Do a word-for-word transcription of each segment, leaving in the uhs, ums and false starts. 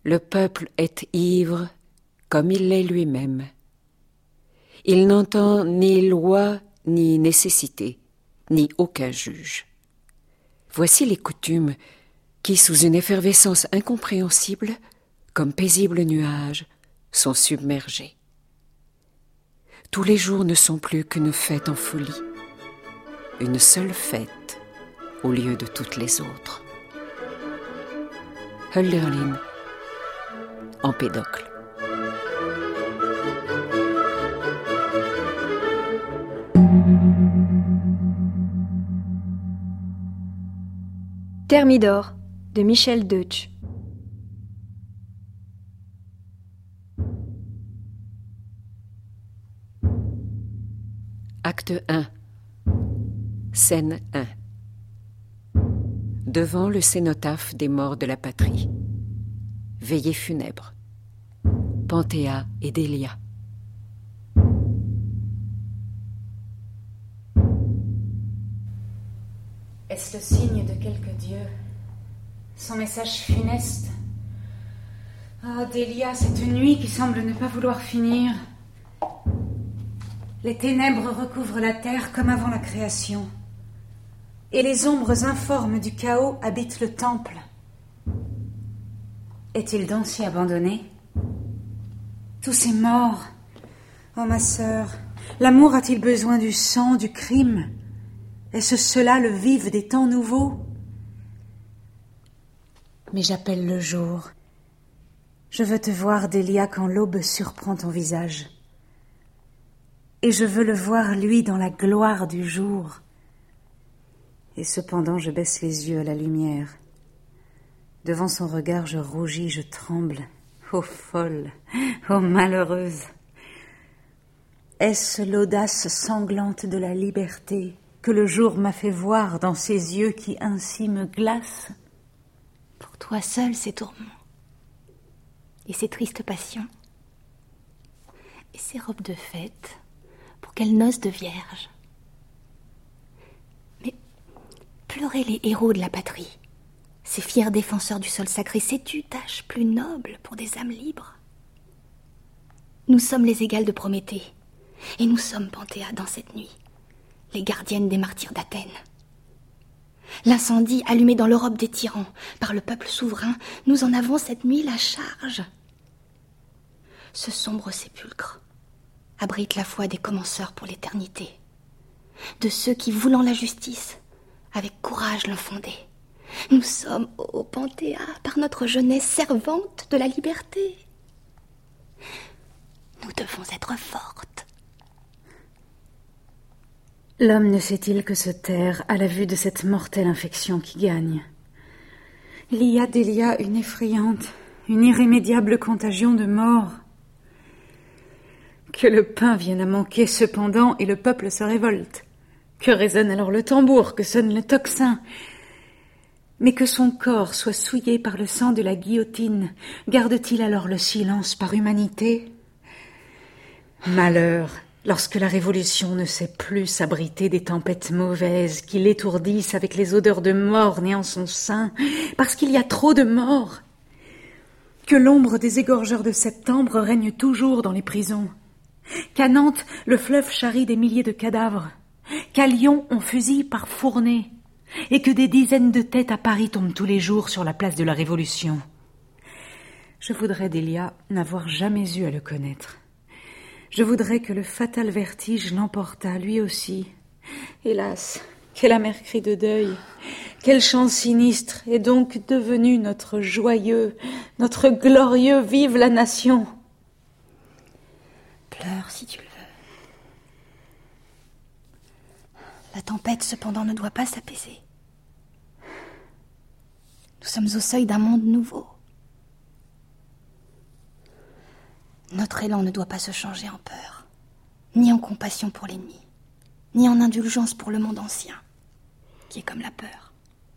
Le peuple est ivre comme il l'est lui-même. Il n'entend ni loi ni nécessité, ni aucun juge. Voici les coutumes qui, sous une effervescence incompréhensible, comme paisibles nuages, sont submergés. Tous les jours ne sont plus qu'une fête en folie, une seule fête au lieu de toutes les autres. Hölderlin, Empédocle. Thermidor de Michel Deutsch. Acte un. Scène un. Devant le cénotaphe des morts de la patrie. Veillée funèbre. Panthéa et Délia. Est-ce le signe de quelque dieu? Son message funeste? Ah, Délia, cette nuit qui semble ne pas vouloir finir. Les ténèbres recouvrent la terre comme avant la création. Et les ombres informes du chaos habitent le temple. Est-il donc si abandonné? Tous ces morts. Oh, ma sœur, l'amour a-t-il besoin du sang, du crime? Est-ce cela le vif des temps nouveaux? Mais j'appelle le jour. Je veux te voir, Délia, quand l'aube surprend ton visage. Et je veux le voir, lui, dans la gloire du jour. Et cependant, je baisse les yeux à la lumière. Devant son regard, je rougis, je tremble. Ô folle, ô malheureuse! Est-ce l'audace sanglante de la liberté que le jour m'a fait voir dans ses yeux qui ainsi me glacent? Pour toi seul, ces tourments, et ces tristes passions, et ces robes de fête, pour quelles noces de vierge. Mais pleurer les héros de la patrie, ces fiers défenseurs du sol sacré, sais-tu tâche plus noble pour des âmes libres? Nous sommes les égales de Prométhée, et nous sommes, Panthéa, dans cette nuit, les gardiennes des martyrs d'Athènes. L'incendie allumé dans l'Europe des tyrans par le peuple souverain, nous en avons cette nuit la charge. Ce sombre sépulcre abrite la foi des commenceurs pour l'éternité, de ceux qui, voulant la justice, avec courage l'ont fondée. Nous sommes, ô Panthéa, par notre jeunesse servantes de la liberté. Nous devons être fortes. L'homme ne sait-il que se taire à la vue de cette mortelle infection qui gagne? Il y a, Délia, une effrayante, une irrémédiable contagion de mort. Que le pain vienne à manquer cependant et le peuple se révolte. Que résonne alors le tambour, que sonne le tocsin. Mais que son corps soit souillé par le sang de la guillotine, garde-t-il alors le silence par humanité? Malheur, lorsque la révolution ne sait plus s'abriter des tempêtes mauvaises qui l'étourdissent avec les odeurs de mort nées en son sein, parce qu'il y a trop de morts. Que l'ombre des égorgeurs de septembre règne toujours dans les prisons. Qu'à Nantes, le fleuve charrie des milliers de cadavres. Qu'à Lyon, on fusille par fournées. Et que des dizaines de têtes à Paris tombent tous les jours sur la place de la Révolution. Je voudrais, Délia, n'avoir jamais eu à le connaître. Je voudrais que le fatal vertige l'emportât lui aussi. Hélas, quel amer cri de deuil, quel chant sinistre est donc devenu notre joyeux, notre glorieux vive la nation. Pleure si tu le veux. La tempête, cependant, ne doit pas s'apaiser. Nous sommes au seuil d'un monde nouveau. Notre élan ne doit pas se changer en peur, ni en compassion pour l'ennemi, ni en indulgence pour le monde ancien, qui est comme la peur.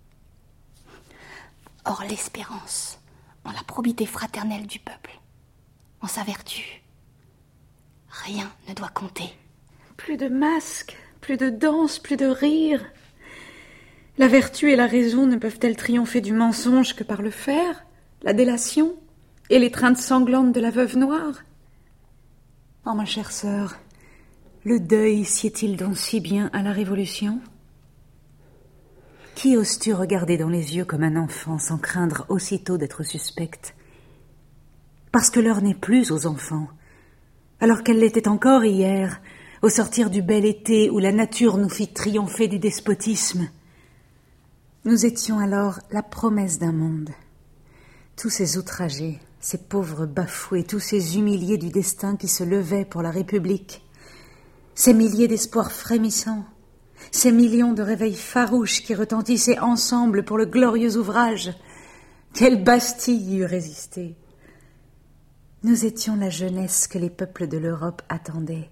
Or, l'espérance, en la probité fraternelle du peuple, en sa vertu, rien ne doit compter. Plus de masques, plus de danse, plus de rire. La vertu et la raison ne peuvent-elles triompher du mensonge que par le fer, la délation, Et l'étreinte sanglante de la veuve noire? Oh, ma chère sœur, le deuil sied-il donc si bien à la Révolution? Qui oses-tu regarder dans les yeux comme un enfant sans craindre aussitôt d'être suspecte? Parce que l'heure n'est plus aux enfants, alors qu'elle l'était encore hier, au sortir du bel été où la nature nous fit triompher du despotisme. Nous étions alors la promesse d'un monde. Tous ces outragés, ces pauvres bafoués, tous ces humiliés du destin qui se levaient pour la République, ces milliers d'espoirs frémissants, ces millions de réveils farouches qui retentissaient ensemble pour le glorieux ouvrage, quelle Bastille eût résisté! Nous étions la jeunesse que les peuples de l'Europe attendaient.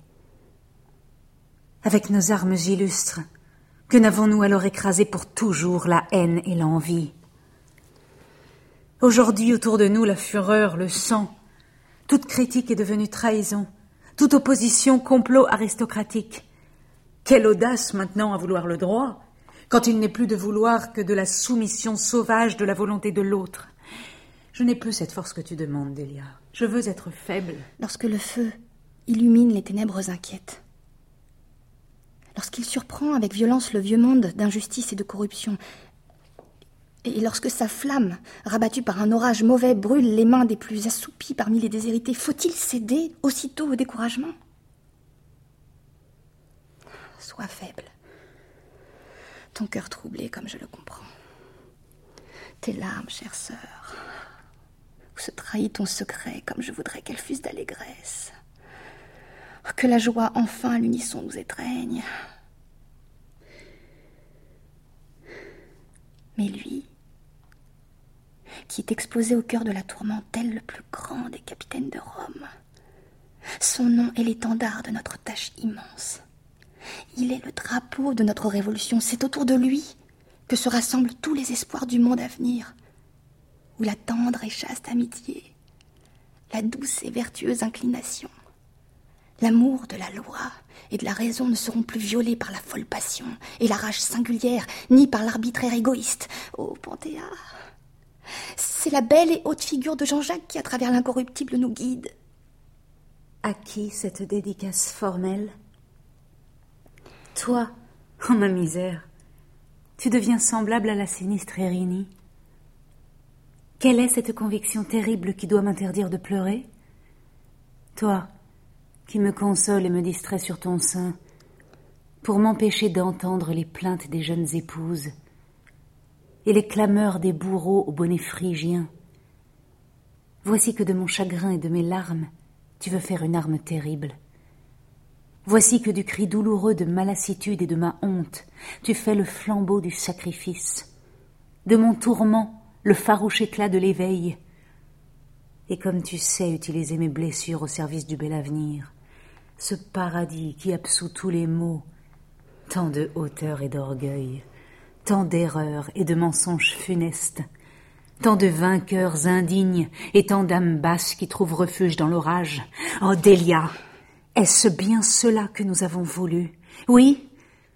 Avec nos armes illustres, que n'avons-nous alors écrasé pour toujours la haine et l'envie? Aujourd'hui, autour de nous, la fureur, le sang, toute critique est devenue trahison, toute opposition complot aristocratique. Quelle audace maintenant à vouloir le droit, quand il n'est plus de vouloir que de la soumission sauvage de la volonté de l'autre. Je n'ai plus cette force que tu demandes, Delia. Je veux être faible. Lorsque le feu illumine les ténèbres inquiètes, lorsqu'il surprend avec violence le vieux monde d'injustice et de corruption, et lorsque sa flamme, rabattue par un orage mauvais, brûle les mains des plus assoupis parmi les déshérités, faut-il céder aussitôt au découragement? Sois faible, ton cœur troublé comme je le comprends. Tes larmes, chère sœur, où se trahit ton secret comme je voudrais qu'elles fussent d'allégresse. Que la joie enfin à l'unisson nous étreigne. Mais lui, qui est exposé au cœur de la tourmente tel le plus grand des capitaines de Rome, son nom est l'étendard de notre tâche immense. Il est le drapeau de notre révolution. C'est autour de lui que se rassemblent tous les espoirs du monde à venir, où la tendre et chaste amitié, la douce et vertueuse inclination, l'amour de la loi et de la raison ne seront plus violés par la folle passion et la rage singulière, ni par l'arbitraire égoïste. Ô Panthéa, c'est la belle et haute figure de Jean-Jacques qui, à travers l'incorruptible, nous guide. À qui cette dédicace formelle? Toi, oh ma misère, tu deviens semblable à la sinistre Érini. Quelle est cette conviction terrible qui doit m'interdire de pleurer? Toi, qui me console et me distrait sur ton sein, pour m'empêcher d'entendre les plaintes des jeunes épouses et les clameurs des bourreaux au bonnet phrygien. Voici que de mon chagrin et de mes larmes, tu veux faire une arme terrible. Voici que du cri douloureux de ma lassitude et de ma honte, tu fais le flambeau du sacrifice. De mon tourment, le farouche éclat de l'éveil. Et comme tu sais utiliser mes blessures au service du bel avenir, ce paradis qui absout tous les maux, tant de hauteur et d'orgueil, tant d'erreurs et de mensonges funestes, tant de vainqueurs indignes et tant d'âmes basses qui trouvent refuge dans l'orage. Oh Delia, est-ce bien cela que nous avons voulu? Oui?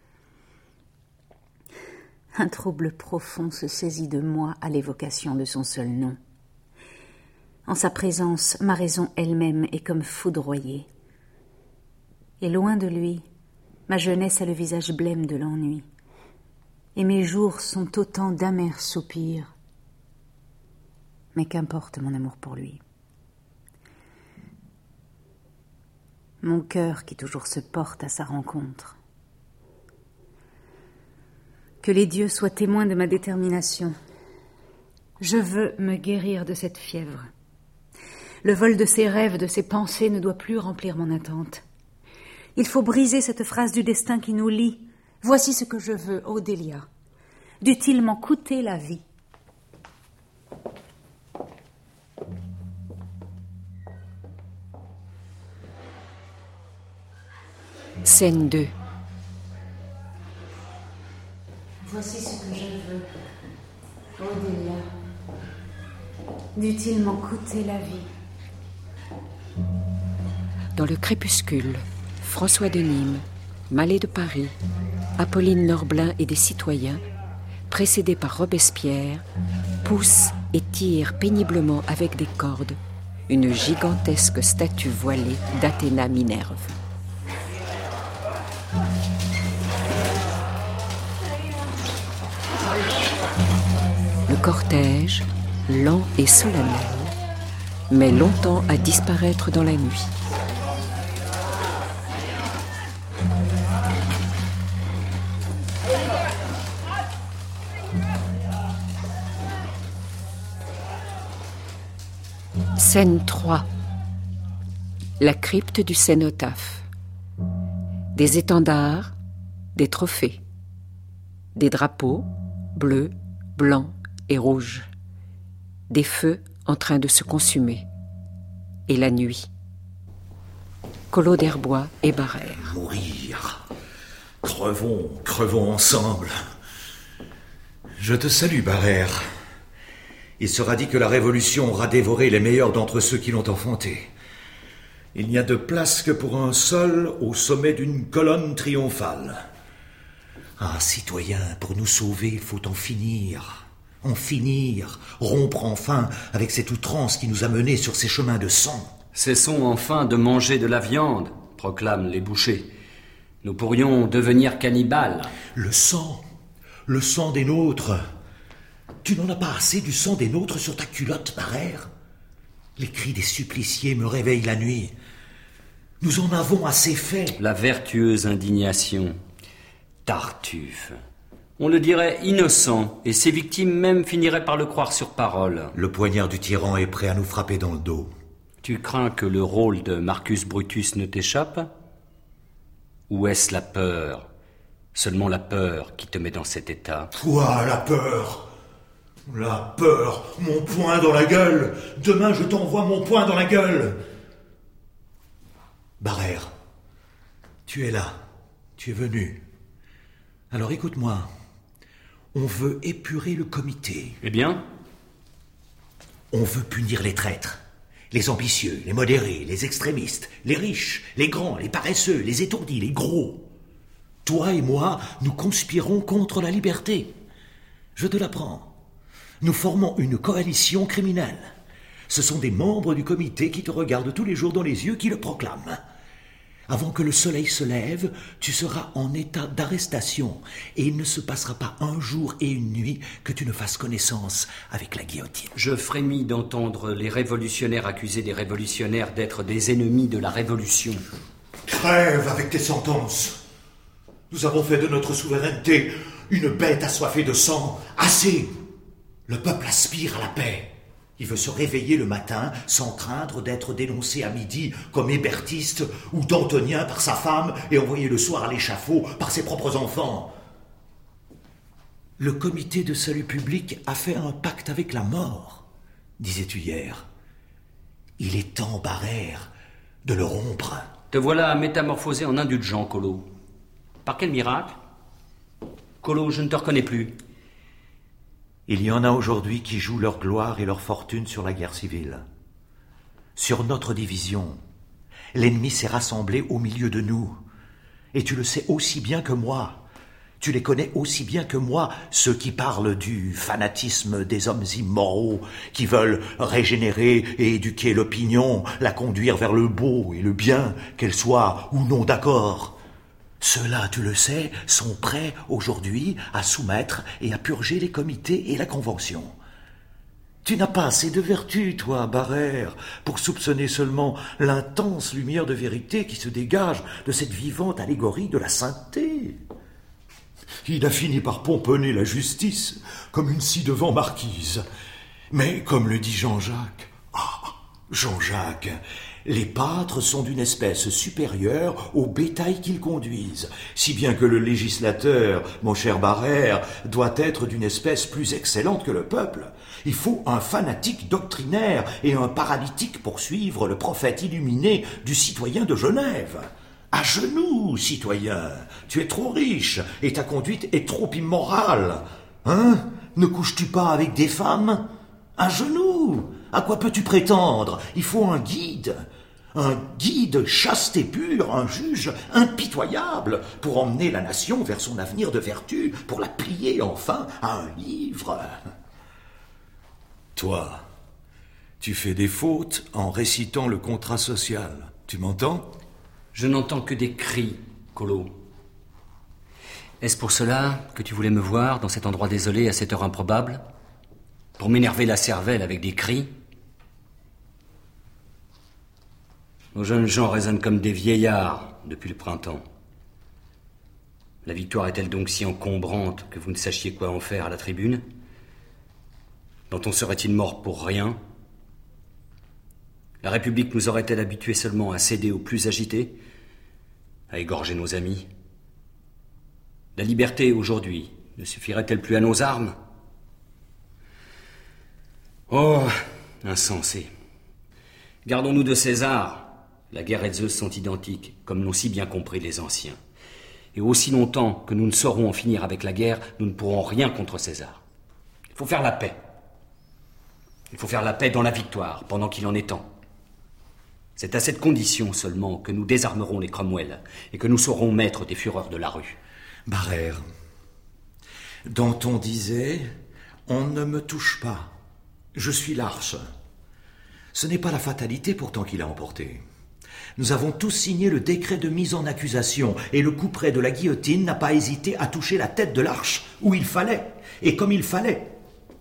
Un trouble profond se saisit de moi à l'évocation de son seul nom. En sa présence, ma raison elle-même est comme foudroyée. Et loin de lui, ma jeunesse a le visage blême de l'ennui. Et mes jours sont autant d'amers soupirs. Mais qu'importe mon amour pour lui. Mon cœur qui toujours se porte à sa rencontre. Que les dieux soient témoins de ma détermination. Je veux me guérir de cette fièvre. Le vol de ses rêves, de ses pensées ne doit plus remplir mon attente. Il faut briser cette phrase du destin qui nous lie. Voici ce que je veux, ô Delia. Dût-il m'en coûter la vie? Scène deux. Voici ce que je veux, ô Delia. Dût-il m'en coûter la vie? Dans le crépuscule, François de Nîmes, Mallet de Paris, Apolline Norblin et des citoyens, précédés par Robespierre, poussent et tirent péniblement avec des cordes une gigantesque statue voilée d'Athéna Minerve. Le cortège, lent et solennel, met longtemps à disparaître dans la nuit. Scène trois. La crypte du cénotaphe. Des étendards, des trophées, des drapeaux bleus, blancs et rouges, des feux en train de se consumer, et la nuit. Collot d'Herbois et Barère. Mourir. Crevons, crevons ensemble. Je te salue, Barère. Il sera dit que la Révolution aura dévoré les meilleurs d'entre ceux qui l'ont enfantée. Il n'y a de place que pour un seul au sommet d'une colonne triomphale. Ah, citoyens, pour nous sauver, il faut en finir. En finir, rompre enfin avec cette outrance qui nous a menés sur ces chemins de sang. Cessons enfin de manger de la viande, proclament les bouchers. Nous pourrions devenir cannibales. Le sang, le sang des nôtres. Tu n'en as pas assez du sang des nôtres sur ta culotte, Barère? Les cris des suppliciés me réveillent la nuit. Nous en avons assez fait. La vertueuse indignation. Tartuffe. On le dirait innocent, et ses victimes même finiraient par le croire sur parole. Le poignard du tyran est prêt à nous frapper dans le dos. Tu crains que le rôle de Marcus Brutus ne t'échappe? Ou est-ce la peur, seulement la peur qui te met dans cet état? Toi, la peur! La peur, mon poing dans la gueule. Demain, je t'envoie mon poing dans la gueule. Barère, tu es là, tu es venu. Alors écoute-moi, on veut épurer le comité. Eh bien? On veut punir les traîtres, les ambitieux, les modérés, les extrémistes, les riches, les grands, les paresseux, les étourdis, les gros. Toi et moi, nous conspirons contre la liberté. Je te l'apprends. Nous formons une coalition criminelle. Ce sont des membres du comité qui te regardent tous les jours dans les yeux qui le proclament. Avant que le soleil se lève, tu seras en état d'arrestation et il ne se passera pas un jour et une nuit que tu ne fasses connaissance avec la guillotine. Je frémis d'entendre les révolutionnaires accuser des révolutionnaires d'être des ennemis de la révolution. Crève avec tes sentences. Nous avons fait de notre souveraineté une bête assoiffée de sang. Assez! Le peuple aspire à la paix. Il veut se réveiller le matin sans craindre d'être dénoncé à midi comme hébertiste ou dantonien par sa femme et envoyé le soir à l'échafaud par ses propres enfants. Le comité de salut public a fait un pacte avec la mort, disais-tu hier. Il est temps, Barère, de le rompre. Te voilà métamorphosé en indulgent, Collot. Par quel miracle? Collot, je ne te reconnais plus. Il y en a aujourd'hui qui jouent leur gloire et leur fortune sur la guerre civile. Sur notre division, l'ennemi s'est rassemblé au milieu de nous. Et tu le sais aussi bien que moi. Tu les connais aussi bien que moi, ceux qui parlent du fanatisme des hommes immoraux, qui veulent régénérer et éduquer l'opinion, la conduire vers le beau et le bien, qu'elle soit ou non d'accord. Ceux-là, tu le sais, sont prêts aujourd'hui à soumettre et à purger les comités et la convention. Tu n'as pas assez de vertu, toi, Barère, pour soupçonner seulement l'intense lumière de vérité qui se dégage de cette vivante allégorie de la sainteté. Il a fini par pomponner la justice comme une ci-devant marquise. Mais, comme le dit Jean-Jacques, ah, Jean-Jacques, les pâtres sont d'une espèce supérieure au bétail qu'ils conduisent, si bien que le législateur, mon cher Barère, doit être d'une espèce plus excellente que le peuple. Il faut un fanatique doctrinaire et un paralytique pour suivre le prophète illuminé du citoyen de Genève. À genoux, citoyen, tu es trop riche et ta conduite est trop immorale. Hein? Ne couches-tu pas avec des femmes? À genoux! À quoi peux-tu prétendre? Il faut un guide. Un guide chaste et pur, un juge impitoyable, pour emmener la nation vers son avenir de vertu, pour la plier enfin à un livre. Toi, Tu fais des fautes en récitant le contrat social. Tu m'entends ? Je n'entends que des cris, Colo. Est-ce pour cela que tu voulais me voir dans cet endroit désolé à cette heure improbable ? Pour m'énerver la cervelle avec des cris ? Nos jeunes gens raisonnent comme des vieillards depuis le printemps. La victoire est-elle donc si encombrante que vous ne sachiez quoi en faire à la tribune ? Danton serait-il mort pour rien ? La République nous aurait-elle habitués seulement à céder aux plus agités, à égorger nos amis ? La liberté, aujourd'hui, ne suffirait-elle plus à nos armes ? Oh, insensé. Gardons-nous de César. La guerre et Zeus sont identiques, comme l'ont si bien compris les anciens. Et aussi longtemps que nous ne saurons en finir avec la guerre, nous ne pourrons rien contre César. Il faut faire la paix. Il faut faire la paix dans la victoire, pendant qu'il en est temps. C'est à cette condition seulement que nous désarmerons les Cromwell et que nous saurons maître des fureurs de la rue. Barère, Danton disait « On ne me touche pas. Je suis l'arche. » Ce n'est pas la fatalité pourtant qui l'a emporté. Nous avons tous signé le décret de mise en accusation et le couperet de la guillotine n'a pas hésité à toucher la tête de l'arche où il fallait et comme il fallait.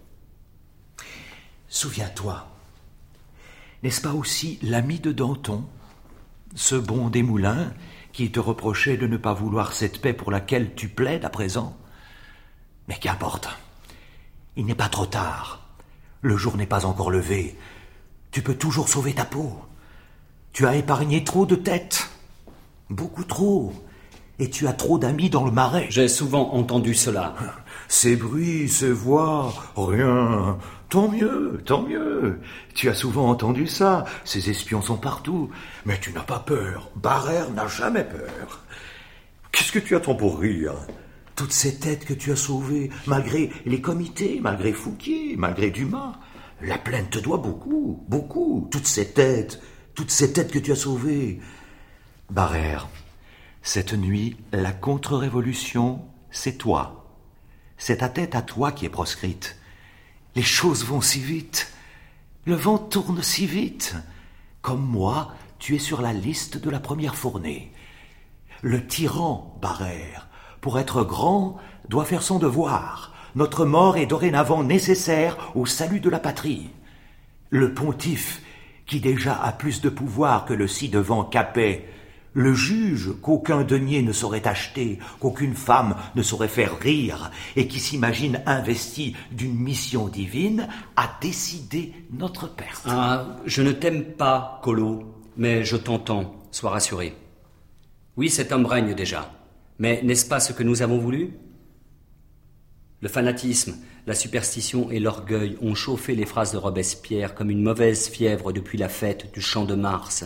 Souviens-toi, n'est-ce pas aussi l'ami de Danton, ce bon Desmoulins qui te reprochait de ne pas vouloir cette paix pour laquelle tu plaides à présent ? Mais qu'importe, il n'est pas trop tard, le jour n'est pas encore levé, tu peux toujours sauver ta peau. Tu as épargné trop de têtes, beaucoup trop, et tu as trop d'amis dans le marais. J'ai souvent entendu cela. Ces bruits, ces voix, rien. Tant mieux, tant mieux. Tu as souvent entendu ça. Ces espions sont partout. Mais tu n'as pas peur. Barère n'a jamais peur. Qu'est-ce que tu attends pour rire ? Toutes ces têtes que tu as sauvées, malgré les comités, malgré Fouquier, malgré Dumas. La plaine te doit beaucoup, beaucoup. Toutes ces têtes, toutes ces têtes que tu as sauvées. Barère, cette nuit, la contre-révolution, c'est toi. C'est ta tête à toi qui est proscrite. Les choses vont si vite. Le vent tourne si vite. Comme moi, tu es sur la liste de la première fournée. Le tyran, Barère, pour être grand, doit faire son devoir. Notre mort est dorénavant nécessaire au salut de la patrie. Le pontife, qui déjà a plus de pouvoir que le ci-devant Capet, le juge qu'aucun denier ne saurait acheter, qu'aucune femme ne saurait faire rire, et qui s'imagine investi d'une mission divine, a décidé notre perte. Ah, je ne t'aime pas, Colo, mais je t'entends, sois rassuré. Oui, cet homme règne déjà, mais n'est-ce pas ce que nous avons voulu ? Le fanatisme, la superstition et l'orgueil ont chauffé les phrases de Robespierre comme une mauvaise fièvre depuis la fête du Champ de Mars.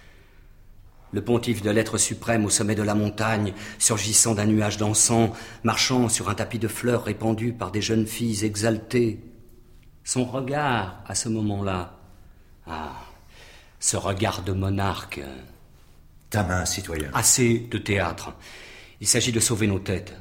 Le pontife de l'être suprême au sommet de la montagne, surgissant d'un nuage d'encens, marchant sur un tapis de fleurs répandu par des jeunes filles exaltées. Son regard, à ce moment-là, ah, ce regard de monarque. Ta main, citoyen. Assez de théâtre. Il s'agit de sauver nos têtes.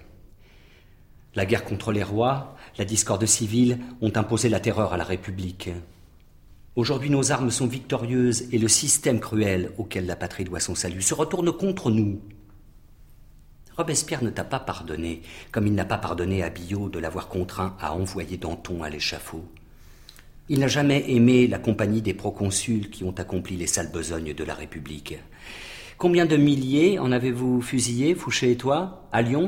La guerre contre les rois, la discorde civile ont imposé la terreur à la République. Aujourd'hui, nos armes sont victorieuses et le système cruel auquel la patrie doit son salut se retourne contre nous. Robespierre ne t'a pas pardonné, comme il n'a pas pardonné à Biot de l'avoir contraint à envoyer Danton à l'échafaud. Il n'a jamais aimé la compagnie des proconsuls qui ont accompli les sales besognes de la République. Combien de milliers en avez-vous fusillé, Fouché et toi, à Lyon ?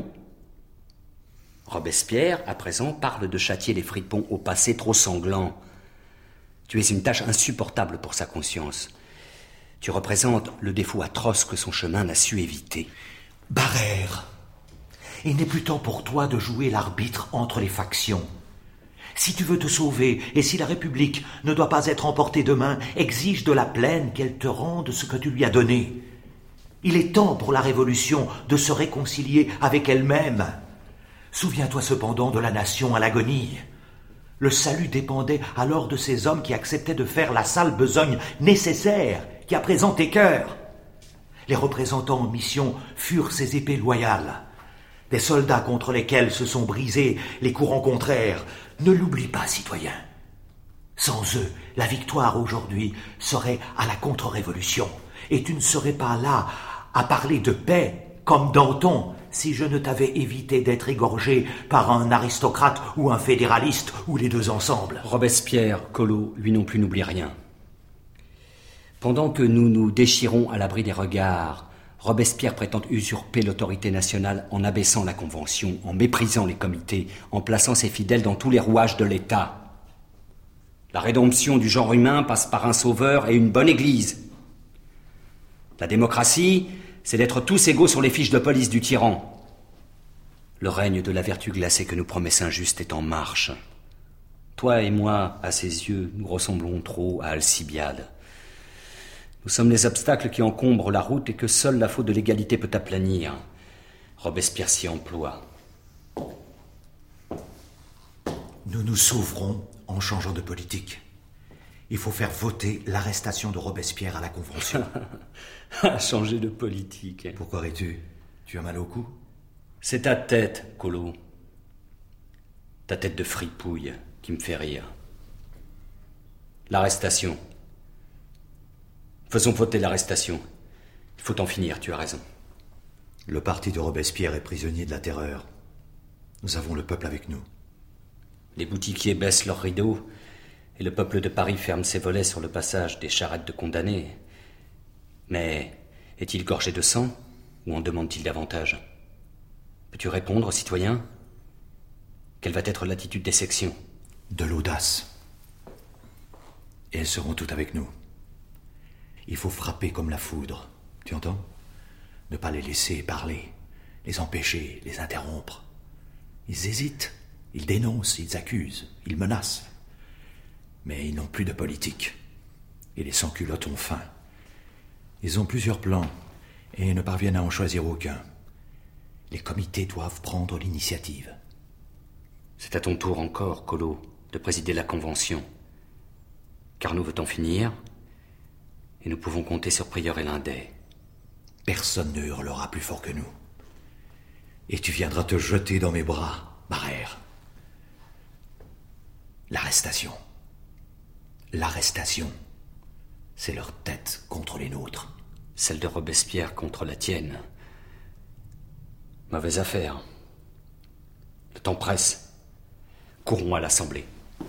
Robespierre, à présent, parle de châtier les fripons au passé trop sanglant. Tu es une tâche insupportable pour sa conscience. Tu représentes le défaut atroce que son chemin n'a su éviter. Barère, il n'est plus temps pour toi de jouer l'arbitre entre les factions. Si tu veux te sauver, et si la République ne doit pas être emportée demain, exige de la plaine qu'elle te rende ce que tu lui as donné. Il est temps pour la Révolution de se réconcilier avec elle-même. Souviens-toi cependant de la nation à l'agonie. Le salut dépendait alors de ces hommes qui acceptaient de faire la sale besogne nécessaire qui a présent tes cœurs. Les représentants en mission furent ces épées loyales, des soldats contre lesquels se sont brisés les courants contraires. Ne l'oublie pas, citoyen. Sans eux, la victoire aujourd'hui serait à la contre-révolution. Et tu ne serais pas là à parler de paix comme Danton si je ne t'avais évité d'être égorgé par un aristocrate ou un fédéraliste ou les deux ensemble. Robespierre, Collot, lui non plus n'oublie rien. Pendant que nous nous déchirons à l'abri des regards, Robespierre prétend usurper l'autorité nationale en abaissant la Convention, en méprisant les comités, en plaçant ses fidèles dans tous les rouages de l'État. La rédemption du genre humain passe par un sauveur et une bonne église. La démocratie, c'est d'être tous égaux sur les fiches de police du tyran. Le règne de la vertu glacée que nous promet Saint-Just est en marche. Toi et moi, à ses yeux, nous ressemblons trop à Alcibiade. Nous sommes les obstacles qui encombrent la route et que seule la faute de l'égalité peut aplanir. Robespierre s'y emploie. Nous nous sauverons en changeant de politique. Il faut faire voter l'arrestation de Robespierre à la Convention. Changer de politique. Pourquoi ris-tu? Tu as mal au cou? C'est ta tête, Collot. Ta tête de fripouille qui me fait rire. L'arrestation. Faisons voter l'arrestation. Il faut en finir, tu as raison. Le parti de Robespierre est prisonnier de la terreur. Nous avons le peuple avec nous. Les boutiquiers baissent leurs rideaux et le peuple de Paris ferme ses volets sur le passage des charrettes de condamnés. Mais est-il gorgé de sang ou en demande-t-il davantage? Peux-tu répondre, citoyen? Quelle va être l'attitude des sections? De l'audace. Et elles seront toutes avec nous. Il faut frapper comme la foudre. Tu entends? Ne pas les laisser parler, les empêcher, les interrompre. Ils hésitent, ils dénoncent, ils accusent, ils menacent. Mais ils n'ont plus de politique. Et les sans-culottes ont faim. Ils ont plusieurs plans et ne parviennent à en choisir aucun. Les comités doivent prendre l'initiative. C'est à ton tour encore, Collot, de présider la Convention. Car nous veut-on finir, et nous pouvons compter sur Prieur et Lindet. Personne ne hurlera plus fort que nous. Et tu viendras te jeter dans mes bras, Barère. L'arrestation. L'arrestation. C'est leur tête contre les nôtres. Celle de Robespierre contre la tienne. Mauvaise affaire. Le temps presse. Courons à l'Assemblée.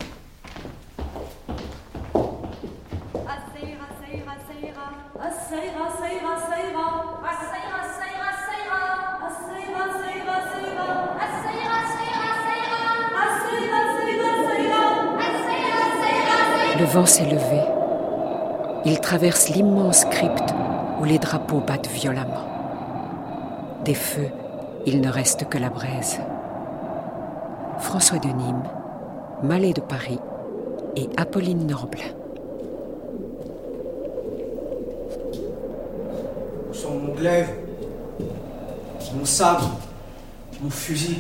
Le vent s'est levé. Il traverse l'immense crypte où les drapeaux battent violemment. Des feux, il ne reste que la braise. François de Nîmes, Mallet de Paris et Apolline Norble. Où sont mon glaive, mon sabre, mon fusil?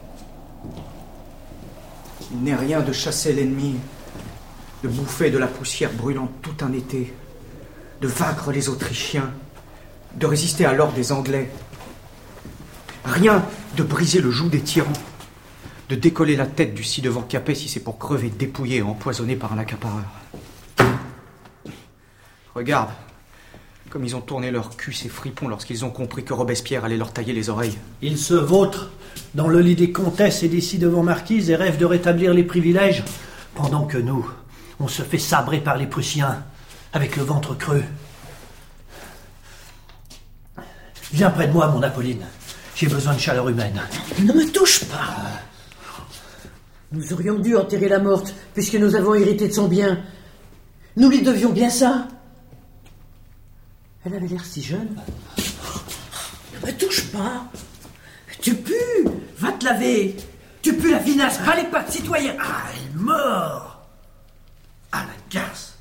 Il n'est rien de chasser l'ennemi, de bouffer de la poussière brûlante tout un été, de vaincre les Autrichiens, de résister à l'ordre des Anglais. Rien de briser le joug des tyrans, de décoller la tête du ci-devant Capet si c'est pour crever dépouillé et empoisonné par un accapareur. Regarde, comme ils ont tourné leur cul, ces fripons, lorsqu'ils ont compris que Robespierre allait leur tailler les oreilles. Ils se vautrent dans le lit des comtesses et des ci-devant marquises et rêvent de rétablir les privilèges, pendant que nous, on se fait sabrer par les Prussiens, avec le ventre creux. Viens près de moi, mon Apolline. J'ai besoin de chaleur humaine. Ne me touche pas. Nous aurions dû enterrer la morte, puisque nous avons hérité de son bien. Nous lui devions bien ça. Elle avait l'air si jeune. Ne me touche pas. Tu pues. Va te laver. Tu pues la vinasse, pas les pattes, citoyen. Ah, elle est morte. À la garce.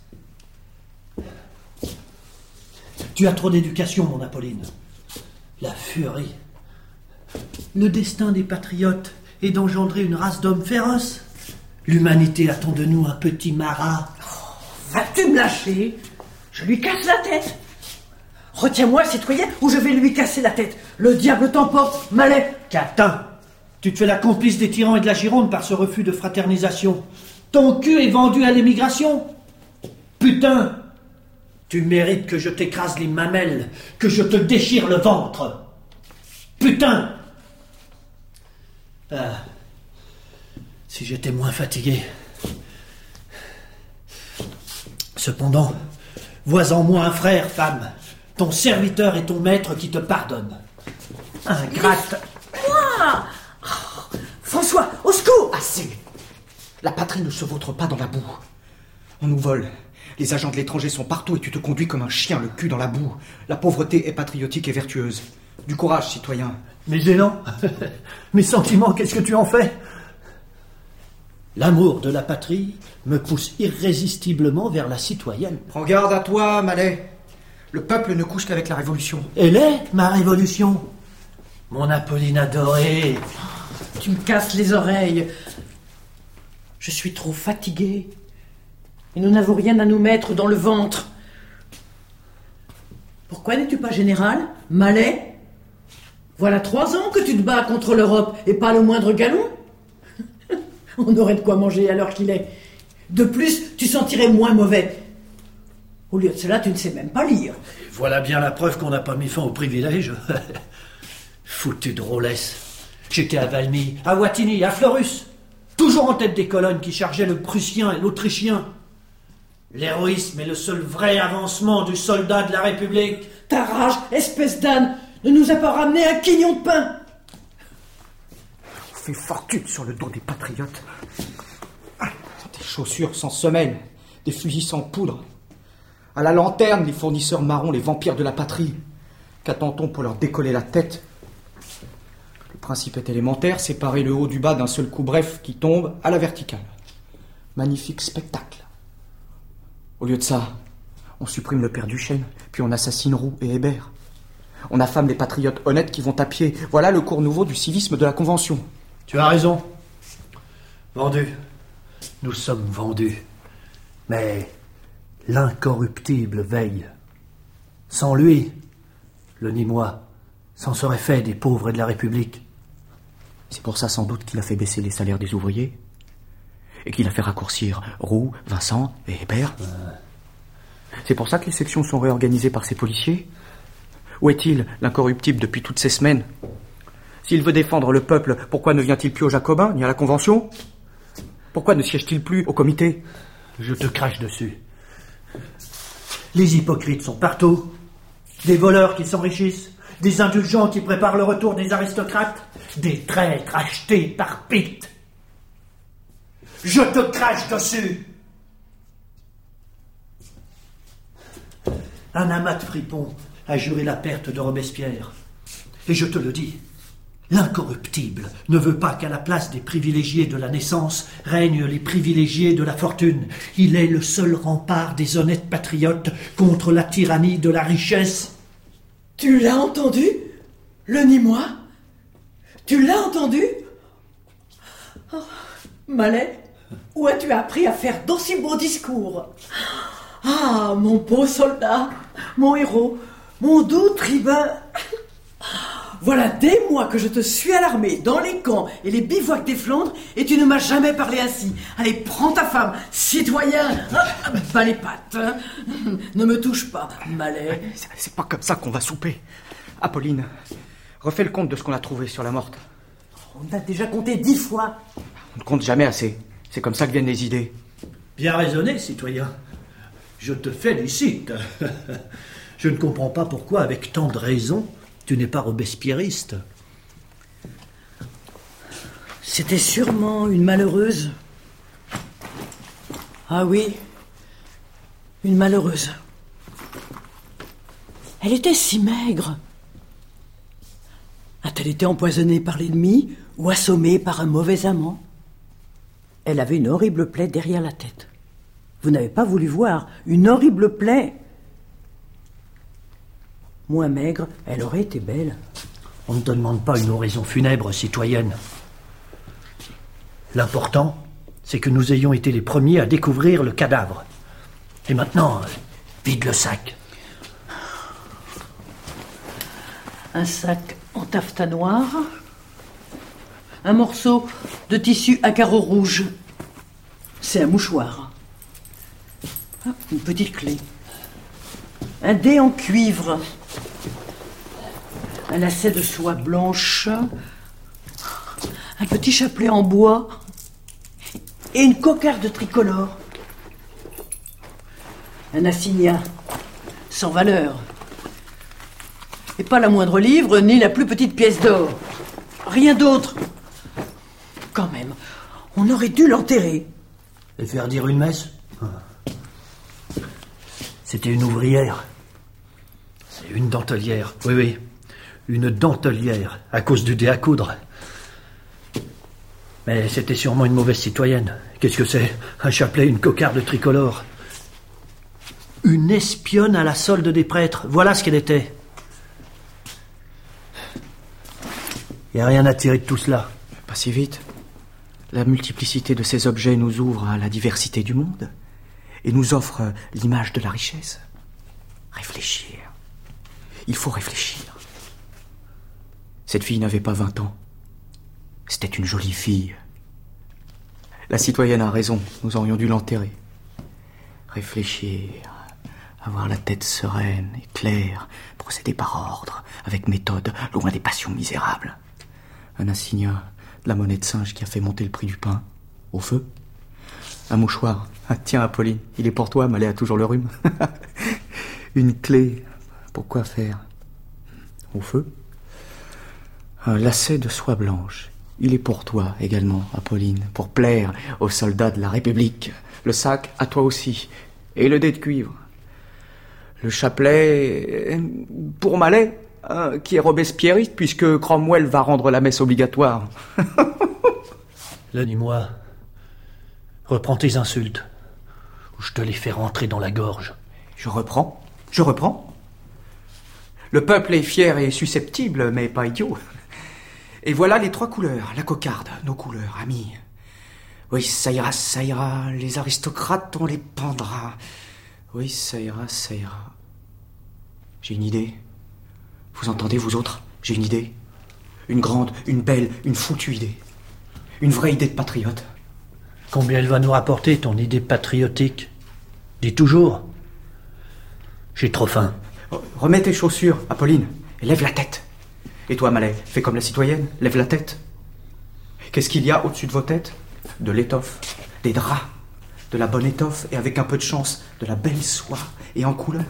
Tu as trop d'éducation, mon Apolline. La furie. Le destin des patriotes est d'engendrer une race d'hommes féroces. L'humanité attend de nous un petit marat. Oh, vas-tu me lâcher? Je lui casse la tête. Retiens-moi, citoyen, ou je vais lui casser la tête. Le diable t'emporte, Mallet. Catin, tu te fais la complice des tyrans et de la Gironde par ce refus de fraternisation. Ton cul est vendu à l'émigration. Putain, tu mérites que je t'écrase les mamelles, que je te déchire le ventre. Putain. Ah, si j'étais moins fatigué. Cependant, vois en moi un frère, femme, ton serviteur et ton maître qui te pardonne. Ingrate. Moi oh, François, au secours! Assez! La patrie ne se vautre pas dans la boue. On nous vole. Les agents de l'étranger sont partout et tu te conduis comme un chien, le cul dans la boue. La pauvreté est patriotique et vertueuse. Du courage, citoyen. Mais gênant. Mes sentiments, qu'est-ce que tu en fais? L'amour de la patrie me pousse irrésistiblement vers la citoyenne. Prends garde à toi, Malais. Le peuple ne couche qu'avec la révolution. Elle est ma révolution. Mon Apolline adorée. Tu me casses les oreilles. Je suis trop fatigué. Et nous n'avons rien à nous mettre dans le ventre. Pourquoi n'es-tu pas général, Malais? Voilà trois ans que tu te bats contre l'Europe et pas le moindre galon. On aurait de quoi manger à l'heure qu'il est. De plus, tu sentirais moins mauvais. Au lieu de cela, tu ne sais même pas lire. Voilà bien la preuve qu'on n'a pas mis fin au privilège. Foutu de drôlesse. J'étais à Valmy, à Wattignies, à Fleurus. Toujours en tête des colonnes qui chargeaient le prussien et l'autrichien. L'héroïsme est le seul vrai avancement du soldat de la République. Ta rage, espèce d'âne, ne nous a pas ramené un quignon de pain. On fait fortune sur le dos des patriotes. Des chaussures sans semelle, des fusils sans poudre. À la lanterne, les fournisseurs marrons, les vampires de la patrie. Qu'attend-on pour leur décoller la tête? Le principe est élémentaire, séparer le haut du bas d'un seul coup bref qui tombe à la verticale. Magnifique spectacle. Au lieu de ça, on supprime le père Duchesne, puis on assassine Roux et Hébert. On affame les patriotes honnêtes qui vont à pied. Voilà le cours nouveau du civisme de la Convention. Tu as raison. Vendus. Nous sommes vendus. Mais l'incorruptible veille. Sans lui, le Nîmois s'en serait fait des pauvres et de la République. C'est pour ça sans doute qu'il a fait baisser les salaires des ouvriers et qu'il a fait raccourcir Roux, Vincent et Hébert. Euh... C'est pour ça que les sections sont réorganisées par ces policiers. Où est-il, l'incorruptible, depuis toutes ces semaines? S'il veut défendre le peuple, pourquoi ne vient-il plus aux Jacobins, ni à la Convention? Pourquoi ne siège-t-il plus au comité? Je te crache dessus. Les hypocrites sont partout. Des voleurs qui s'enrichissent, des indulgents qui préparent le retour des aristocrates, des traîtres achetés par Pitt. Je te crache dessus. Un amas de fripons a juré la perte de Robespierre. Et je te le dis, l'incorruptible ne veut pas qu'à la place des privilégiés de la naissance règnent les privilégiés de la fortune. Il est le seul rempart des honnêtes patriotes contre la tyrannie de la richesse. Tu l'as entendu, le Nîmois? Tu l'as entendu? Oh, Malais, où as-tu appris à faire d'aussi beaux discours? Ah, mon beau soldat, mon héros, mon doux tribun. Voilà des mois que je te suis à l'armée, dans les camps et les bivouacs des Flandres, et tu ne m'as jamais parlé ainsi. Allez, prends ta femme, citoyen. Ah, bas les pattes. Hein. Ne me touche pas, Malais. C'est pas comme ça qu'on va souper. Apolline, refais le compte de ce qu'on a trouvé sur la morte. On a déjà compté dix fois. On ne compte jamais assez. C'est comme ça que viennent les idées. Bien raisonné, citoyen. Je te félicite. Je ne comprends pas pourquoi, avec tant de raison, tu n'es pas robespierriste. C'était sûrement une malheureuse. Ah oui, une malheureuse. Elle était si maigre. A-t-elle été empoisonnée par l'ennemi ou assommée par un mauvais amant? Elle avait une horrible plaie derrière la tête. Vous n'avez pas voulu voir une horrible plaie. Moins maigre, elle aurait été belle. On ne te demande pas une oraison funèbre, citoyenne. L'important, c'est que nous ayons été les premiers à découvrir le cadavre. Et maintenant, vide le sac. Un sac en taffetas noir, un morceau de tissu à carreaux rouges. C'est un mouchoir. Ah, une petite clé. Un dé en cuivre. Un lacet de soie blanche. Un petit chapelet en bois. Et une cocarde tricolore. Un assignat. Sans valeur. Et pas la moindre livre, ni la plus petite pièce d'or. Rien d'autre. Quand même, on aurait dû l'enterrer. Et faire dire une messe? C'était une ouvrière. C'est une dentelière. Oui, oui. Une dentelière, à cause du dé à coudre. Mais c'était sûrement une mauvaise citoyenne. Qu'est-ce que c'est? Un chapelet, une cocarde tricolore. Une espionne à la solde des prêtres. Voilà ce qu'elle était. Il n'y a rien à tirer de tout cela. Pas si vite. La multiplicité de ces objets nous ouvre à la diversité du monde et nous offre l'image de la richesse. Réfléchir. Il faut réfléchir. Cette fille n'avait pas vingt ans. C'était une jolie fille. La citoyenne a raison, nous aurions dû l'enterrer. Réfléchir, avoir la tête sereine et claire, procéder par ordre, avec méthode, loin des passions misérables. Un assignat, de la monnaie de singe qui a fait monter le prix du pain, au feu. Un mouchoir. Ah, tiens, Apolline, il est pour toi, Malais a toujours le rhume. Une clé. Pour quoi faire? Au feu. Un lacet de soie blanche. Il est pour toi également, Apolline, pour plaire aux soldats de la République. Le sac, à toi aussi. Et le dé de cuivre. Le chapelet, pour Malais, hein, qui est robespierriste, puisque Cromwell va rendre la messe obligatoire. Là, dis-moi, reprends tes insultes, ou je te les fais rentrer dans la gorge. Je reprends, je reprends. Le peuple est fier et susceptible, mais pas idiot. Et voilà les trois couleurs, la cocarde, nos couleurs, amis. Oui, ça ira, ça ira, les aristocrates, on les pendra. Oui, ça ira, ça ira. J'ai une idée. Vous entendez, vous autres? J'ai une idée. Une grande, une belle, une foutue idée. Une vraie idée de patriote. Combien elle va nous rapporter, ton idée patriotique? Dis toujours. J'ai trop faim. Remets tes chaussures, Apolline, et lève la tête. Et toi, Malais, fais comme la citoyenne, lève la tête. Qu'est-ce qu'il y a au-dessus de vos têtes? De l'étoffe, des draps, de la bonne étoffe, et avec un peu de chance, de la belle soie, et en couleur.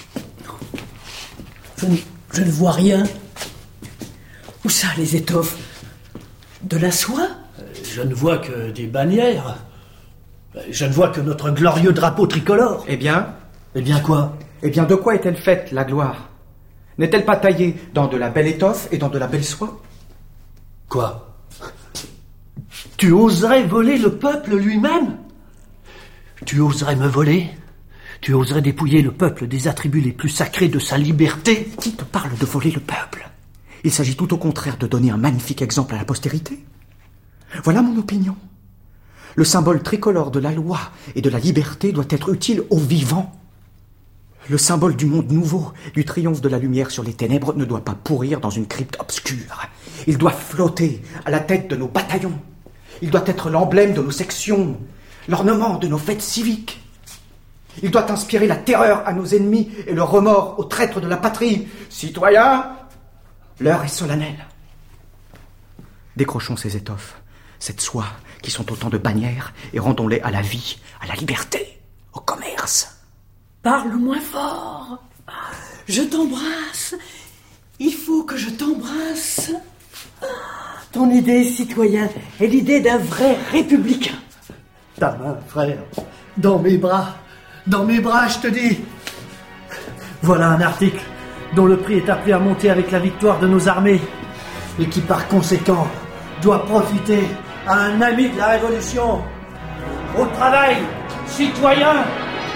Je ne, je ne vois rien. Où ça, les étoffes? De la soie? Je ne vois que des bannières. Je ne vois que notre glorieux drapeau tricolore. Eh bien? Eh bien quoi? Eh bien, de quoi est-elle faite, la gloire? N'est-elle pas taillée dans de la belle étoffe et dans de la belle soie? Quoi? Tu oserais voler le peuple lui-même? Tu oserais me voler? Tu oserais dépouiller le peuple des attributs les plus sacrés de sa liberté? Qui te parle de voler le peuple? Il s'agit tout au contraire de donner un magnifique exemple à la postérité. Voilà mon opinion. Le symbole tricolore de la loi et de la liberté doit être utile aux vivants. Le symbole du monde nouveau, du triomphe de la lumière sur les ténèbres, ne doit pas pourrir dans une crypte obscure. Il doit flotter à la tête de nos bataillons. Il doit être l'emblème de nos sections, l'ornement de nos fêtes civiques. Il doit inspirer la terreur à nos ennemis et le remords aux traîtres de la patrie. Citoyens, l'heure est solennelle. Décrochons ces étoffes, cette soie qui sont autant de bannières, et rendons-les à la vie, à la liberté, au commerce. Parle moins fort. Je t'embrasse. Il faut que je t'embrasse. Ton idée, citoyen, est l'idée d'un vrai républicain. Ta main, frère, dans mes bras. Dans mes bras, je te dis. Voilà un article dont le prix est appelé à monter avec la victoire de nos armées et qui, par conséquent, doit profiter à un ami de la Révolution. Au travail, citoyen!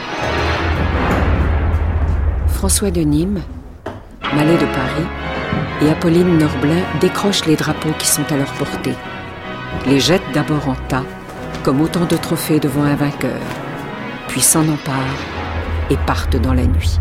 François de Nîmes, Malais de Paris et Apolline Norblin décrochent les drapeaux qui sont à leur portée, les jettent d'abord en tas, comme autant de trophées devant un vainqueur, puis s'en emparent et partent dans la nuit.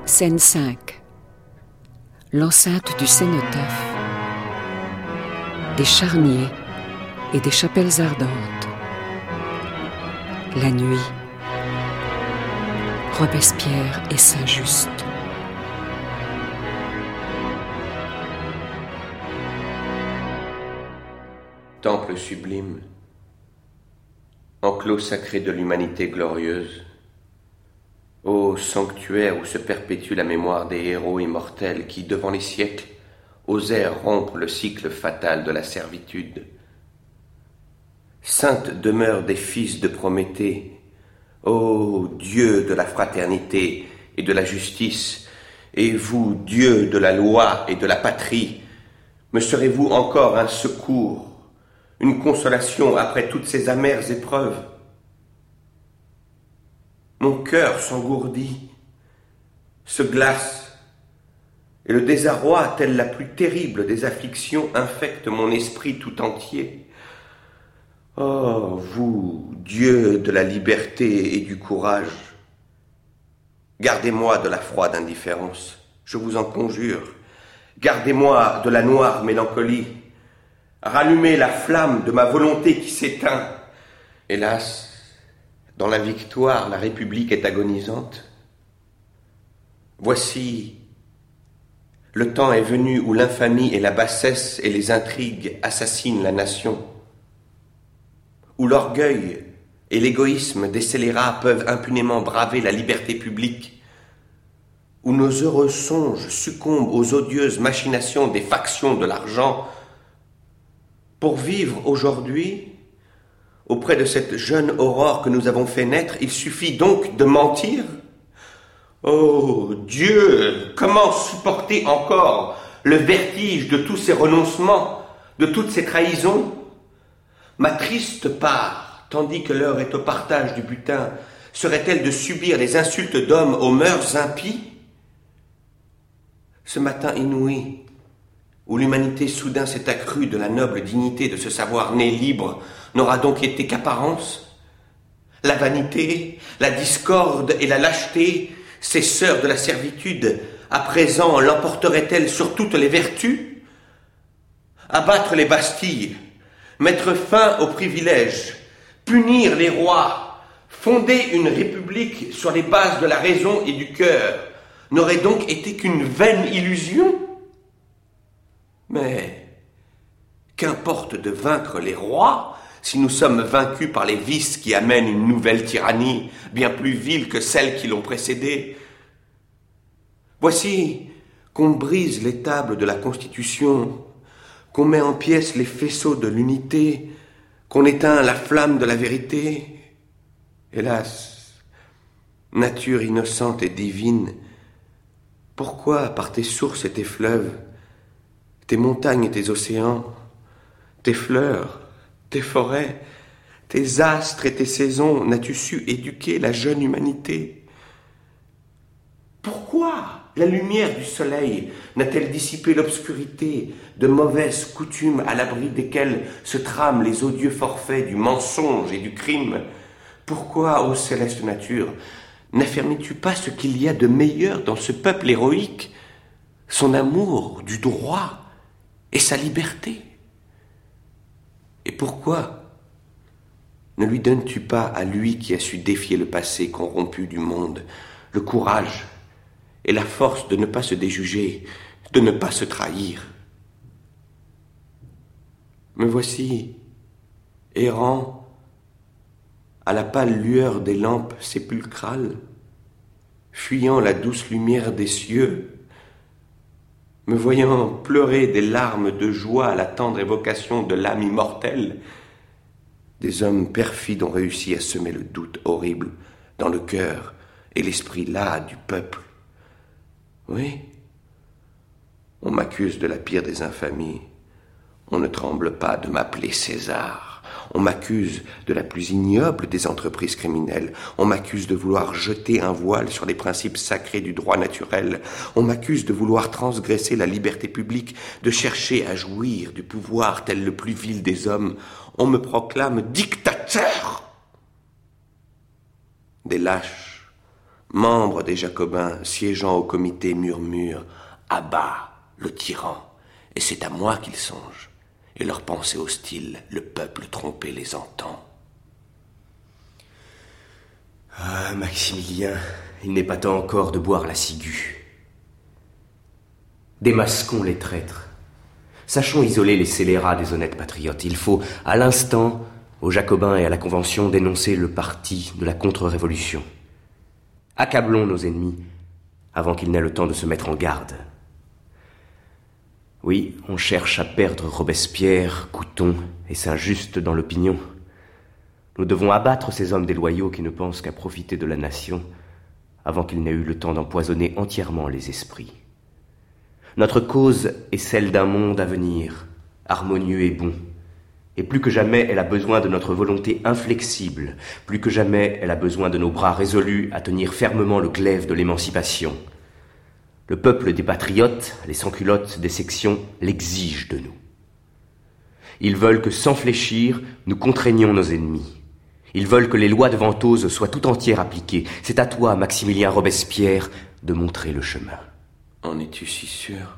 Scène cinq. L'enceinte du cénotaphe. Des charniers et des chapelles ardentes. La nuit. Robespierre et Saint-Just. Temple sublime, enclos sacré de l'humanité glorieuse, ô sanctuaire où se perpétue la mémoire des héros immortels qui, devant les siècles, osèrent rompre le cycle fatal de la servitude. Sainte demeure des fils de Prométhée, ô Dieu de la fraternité et de la justice, et vous, Dieu de la loi et de la patrie, me serez-vous encore un secours, une consolation après toutes ces amères épreuves? Mon cœur s'engourdit, se glace, et le désarroi, tel la plus terrible des afflictions, infecte mon esprit tout entier. Oh, vous, Dieu de la liberté et du courage, gardez-moi de la froide indifférence, je vous en conjure, gardez-moi de la noire mélancolie, rallumez la flamme de ma volonté qui s'éteint. Hélas, dans la victoire, la République est agonisante. Voici, le temps est venu où l'infamie et la bassesse et les intrigues assassinent la nation, où l'orgueil et l'égoïsme des scélérats peuvent impunément braver la liberté publique, où nos heureux songes succombent aux odieuses machinations des factions de l'argent. Pour vivre aujourd'hui, auprès de cette jeune aurore que nous avons fait naître, il suffit donc de mentir? Oh Dieu, comment supporter encore le vertige de tous ces renoncements, de toutes ces trahisons? Ma triste part, tandis que l'heure est au partage du butin, serait-elle de subir les insultes d'hommes aux mœurs impies? Ce matin inouï, où l'humanité soudain s'est accrue de la noble dignité de ce savoir né libre, n'aura donc été qu'apparence? La vanité, la discorde et la lâcheté, ces sœurs de la servitude, à présent l'emporteraient-elles sur toutes les vertus? Abattre les Bastilles, mettre fin aux privilèges, punir les rois, fonder une république sur les bases de la raison et du cœur, n'aurait donc été qu'une vaine illusion? Mais qu'importe de vaincre les rois si nous sommes vaincus par les vices qui amènent une nouvelle tyrannie, bien plus vile que celles qui l'ont précédée? Voici qu'on brise les tables de la Constitution, qu'on met en pièces les faisceaux de l'unité, qu'on éteint la flamme de la vérité. Hélas, nature innocente et divine, pourquoi par tes sources et tes fleuves, tes montagnes et tes océans, tes fleurs, tes forêts, tes astres et tes saisons, n'as-tu su éduquer la jeune humanité? Pourquoi la lumière du soleil n'a-t-elle dissipé l'obscurité de mauvaises coutumes à l'abri desquelles se trament les odieux forfaits du mensonge et du crime? Pourquoi, ô céleste nature, n'affirmes-tu pas ce qu'il y a de meilleur dans ce peuple héroïque, son amour du droit et sa liberté? Et pourquoi ne lui donnes-tu pas à lui qui a su défier le passé corrompu du monde le courage et la force de ne pas se déjuger, de ne pas se trahir? Me voici, errant à la pâle lueur des lampes sépulcrales, fuyant la douce lumière des cieux, me voyant pleurer des larmes de joie à la tendre évocation de l'âme immortelle. Des hommes perfides ont réussi à semer le doute horrible dans le cœur et l'esprit las du peuple. Oui, on m'accuse de la pire des infamies. On ne tremble pas de m'appeler César. On m'accuse de la plus ignoble des entreprises criminelles. On m'accuse de vouloir jeter un voile sur les principes sacrés du droit naturel. On m'accuse de vouloir transgresser la liberté publique, de chercher à jouir du pouvoir tel le plus vil des hommes. On me proclame dictateur. Des lâches membres des Jacobins siégeant au comité murmurent « À bas le tyran !» Et c'est à moi qu'ils songent. Et leurs pensées hostiles, le peuple trompé les entend. Ah, Maximilien, il n'est pas temps encore de boire la ciguë. Démasquons les traîtres. Sachons isoler les scélérats des honnêtes patriotes. Il faut, à l'instant, aux Jacobins et à la Convention, dénoncer le parti de la contre-révolution. Accablons nos ennemis avant qu'ils n'aient le temps de se mettre en garde. Oui, on cherche à perdre Robespierre, Couthon et Saint-Just dans l'opinion. Nous devons abattre ces hommes déloyaux qui ne pensent qu'à profiter de la nation avant qu'ils n'aient eu le temps d'empoisonner entièrement les esprits. Notre cause est celle d'un monde à venir, harmonieux et bon. Et plus que jamais, elle a besoin de notre volonté inflexible. Plus que jamais, elle a besoin de nos bras résolus à tenir fermement le glaive de l'émancipation. Le peuple des patriotes, les sans-culottes des sections, l'exige de nous. Ils veulent que, sans fléchir, nous contraignions nos ennemis. Ils veulent que les lois de Ventose soient tout entières appliquées. C'est à toi, Maximilien Robespierre, de montrer le chemin. En es-tu si sûr?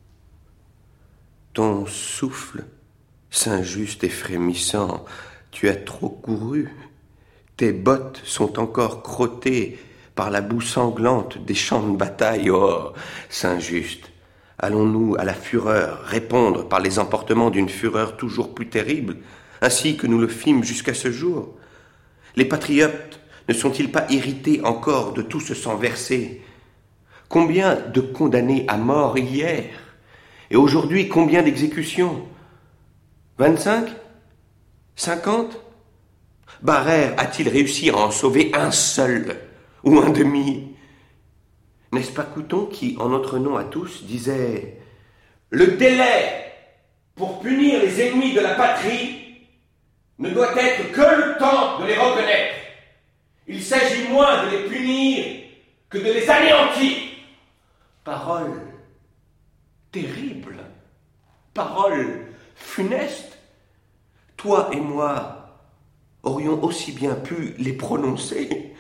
Ton souffle, Saint-Just et frémissant, tu as trop couru. Tes bottes sont encore crottées par la boue sanglante des champs de bataille. Oh, Saint-Just, allons-nous à la fureur répondre par les emportements d'une fureur toujours plus terrible, ainsi que nous le fîmes jusqu'à ce jour? Les patriotes ne sont-ils pas irrités encore de tout ce sang versé? Combien de condamnés à mort hier? Et aujourd'hui, combien d'exécutions? Vingt-cinq? Cinquante? Barère a-t-il réussi à en sauver un seul? Ou un demi? N'est-ce pas Couthon qui, en notre nom à tous, disait « Le délai pour punir les ennemis de la patrie ne doit être que le temps de les reconnaître. Il s'agit moins de les punir que de les anéantir. » Parole terrible, parole funeste. Toi et moi aurions aussi bien pu les prononcer.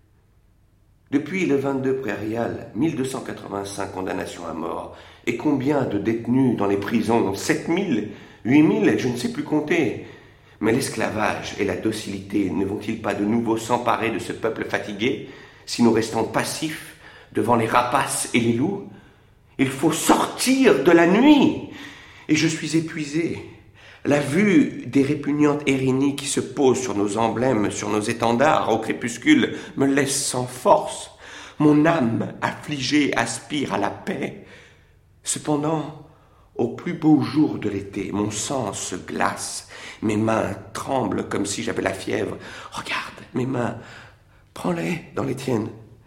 Depuis le vingt-deux prairial, mille deux cent quatre-vingt-cinq condamnations à mort. Et combien de détenus dans les prisons? Sept mille, huit mille, je ne sais plus compter. Mais l'esclavage et la docilité ne vont-ils pas de nouveau s'emparer de ce peuple fatigué si nous restons passifs devant les rapaces et les loups? Il faut sortir de la nuit. Et je suis épuisé. La vue des répugnantes érinies qui se posent sur nos emblèmes, sur nos étendards au crépuscule, me laisse sans force. Mon âme affligée aspire à la paix. Cependant, au plus beau jour de l'été, mon sang se glace, mes mains tremblent comme si j'avais la fièvre. Regarde, mes mains, prends-les dans les tiennes.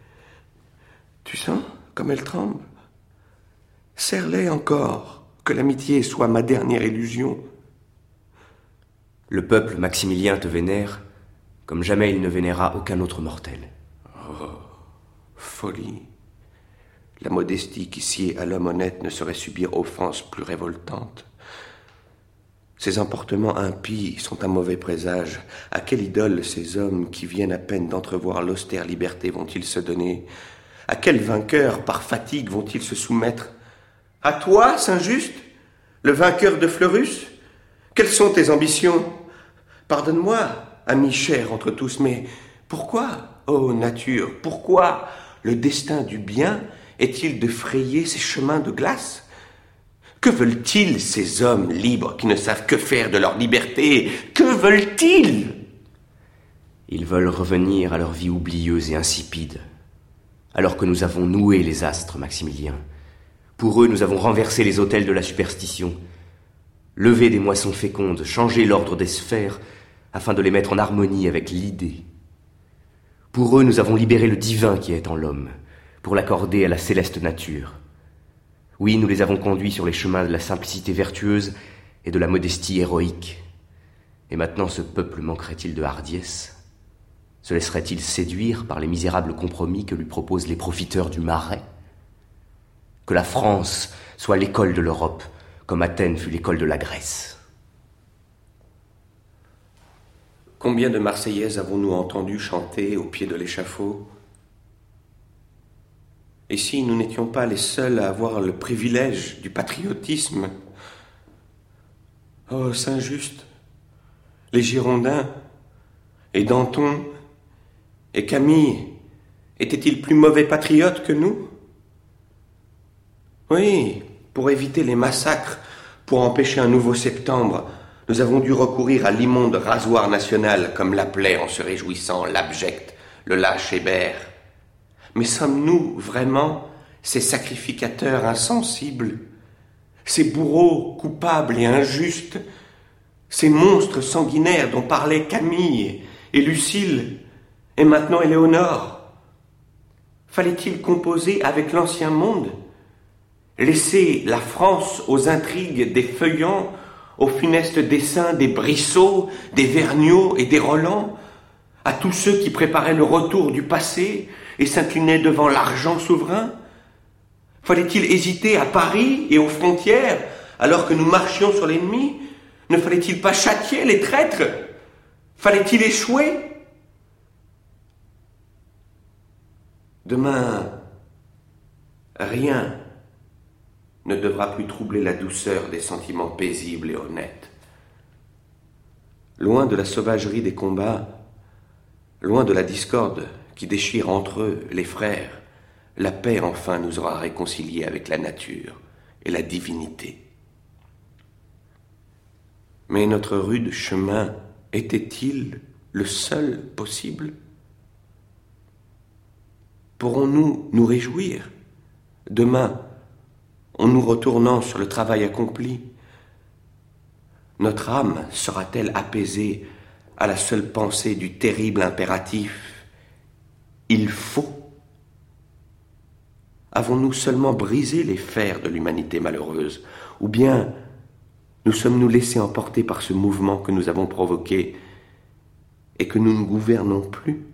Tu sens comme elles tremblent? Serre-les encore, que l'amitié soit ma dernière illusion. Le peuple Maximilien te vénère comme jamais il ne vénéra aucun autre mortel. Oh, folie. La modestie qui sied à l'homme honnête ne saurait subir offense plus révoltante. Ces emportements impies sont un mauvais présage. À quelle idole ces hommes qui viennent à peine d'entrevoir l'austère liberté vont-ils se donner? À quel vainqueur par fatigue vont-ils se soumettre? À toi, Saint-Just, le vainqueur de Fleurus? Quelles sont tes ambitions? Pardonne-moi, ami cher entre tous, mais pourquoi, ô nature, pourquoi le destin du bien est-il de frayer ces chemins de glace? Que veulent-ils, ces hommes libres qui ne savent que faire de leur liberté? Que veulent-ils? Ils veulent revenir à leur vie oublieuse et insipide, alors que nous avons noué les astres, Maximilien. Pour eux, nous avons renversé les autels de la superstition, levé des moissons fécondes, changé l'ordre des sphères, afin de les mettre en harmonie avec l'idée. Pour eux, nous avons libéré le divin qui est en l'homme, pour l'accorder à la céleste nature. Oui, nous les avons conduits sur les chemins de la simplicité vertueuse et de la modestie héroïque. Et maintenant, ce peuple manquerait-il de hardiesse? Se laisserait-il séduire par les misérables compromis que lui proposent les profiteurs du Marais? Que la France soit l'école de l'Europe, comme Athènes fut l'école de la Grèce. Combien de Marseillaises avons-nous entendu chanter au pied de l'échafaud? Et si nous n'étions pas les seuls à avoir le privilège du patriotisme? Oh, Saint-Just, les Girondins, et Danton, et Camille, étaient-ils plus mauvais patriotes que nous? Oui, pour éviter les massacres, pour empêcher un nouveau septembre, nous avons dû recourir à l'immonde rasoir national, comme l'appelait en se réjouissant l'abject, le lâche Hébert. Mais sommes-nous vraiment ces sacrificateurs insensibles, ces bourreaux coupables et injustes, ces monstres sanguinaires dont parlaient Camille et Lucile, et maintenant Éléonore? Fallait-il composer avec l'ancien monde? Laisser la France aux intrigues des Feuillants, aux funestes desseins des Brissot, des Vergniaud et des Roland, à tous ceux qui préparaient le retour du passé et s'inclinaient devant l'argent souverain? Fallait-il hésiter à Paris et aux frontières alors que nous marchions sur l'ennemi? Ne fallait-il pas châtier les traîtres? Fallait-il échouer? Demain, rien ne devra plus troubler la douceur des sentiments paisibles et honnêtes. Loin de la sauvagerie des combats, loin de la discorde qui déchire entre eux, les frères, la paix enfin nous aura réconciliés avec la nature et la divinité. Mais notre rude chemin était-il le seul possible? Pourrons-nous nous réjouir demain en nous retournant sur le travail accompli? Notre âme sera-t-elle apaisée à la seule pensée du terrible impératif « il faut » Avons-nous seulement brisé les fers de l'humanité malheureuse, ou bien nous sommes-nous laissés emporter par ce mouvement que nous avons provoqué et que nous ne gouvernons plus?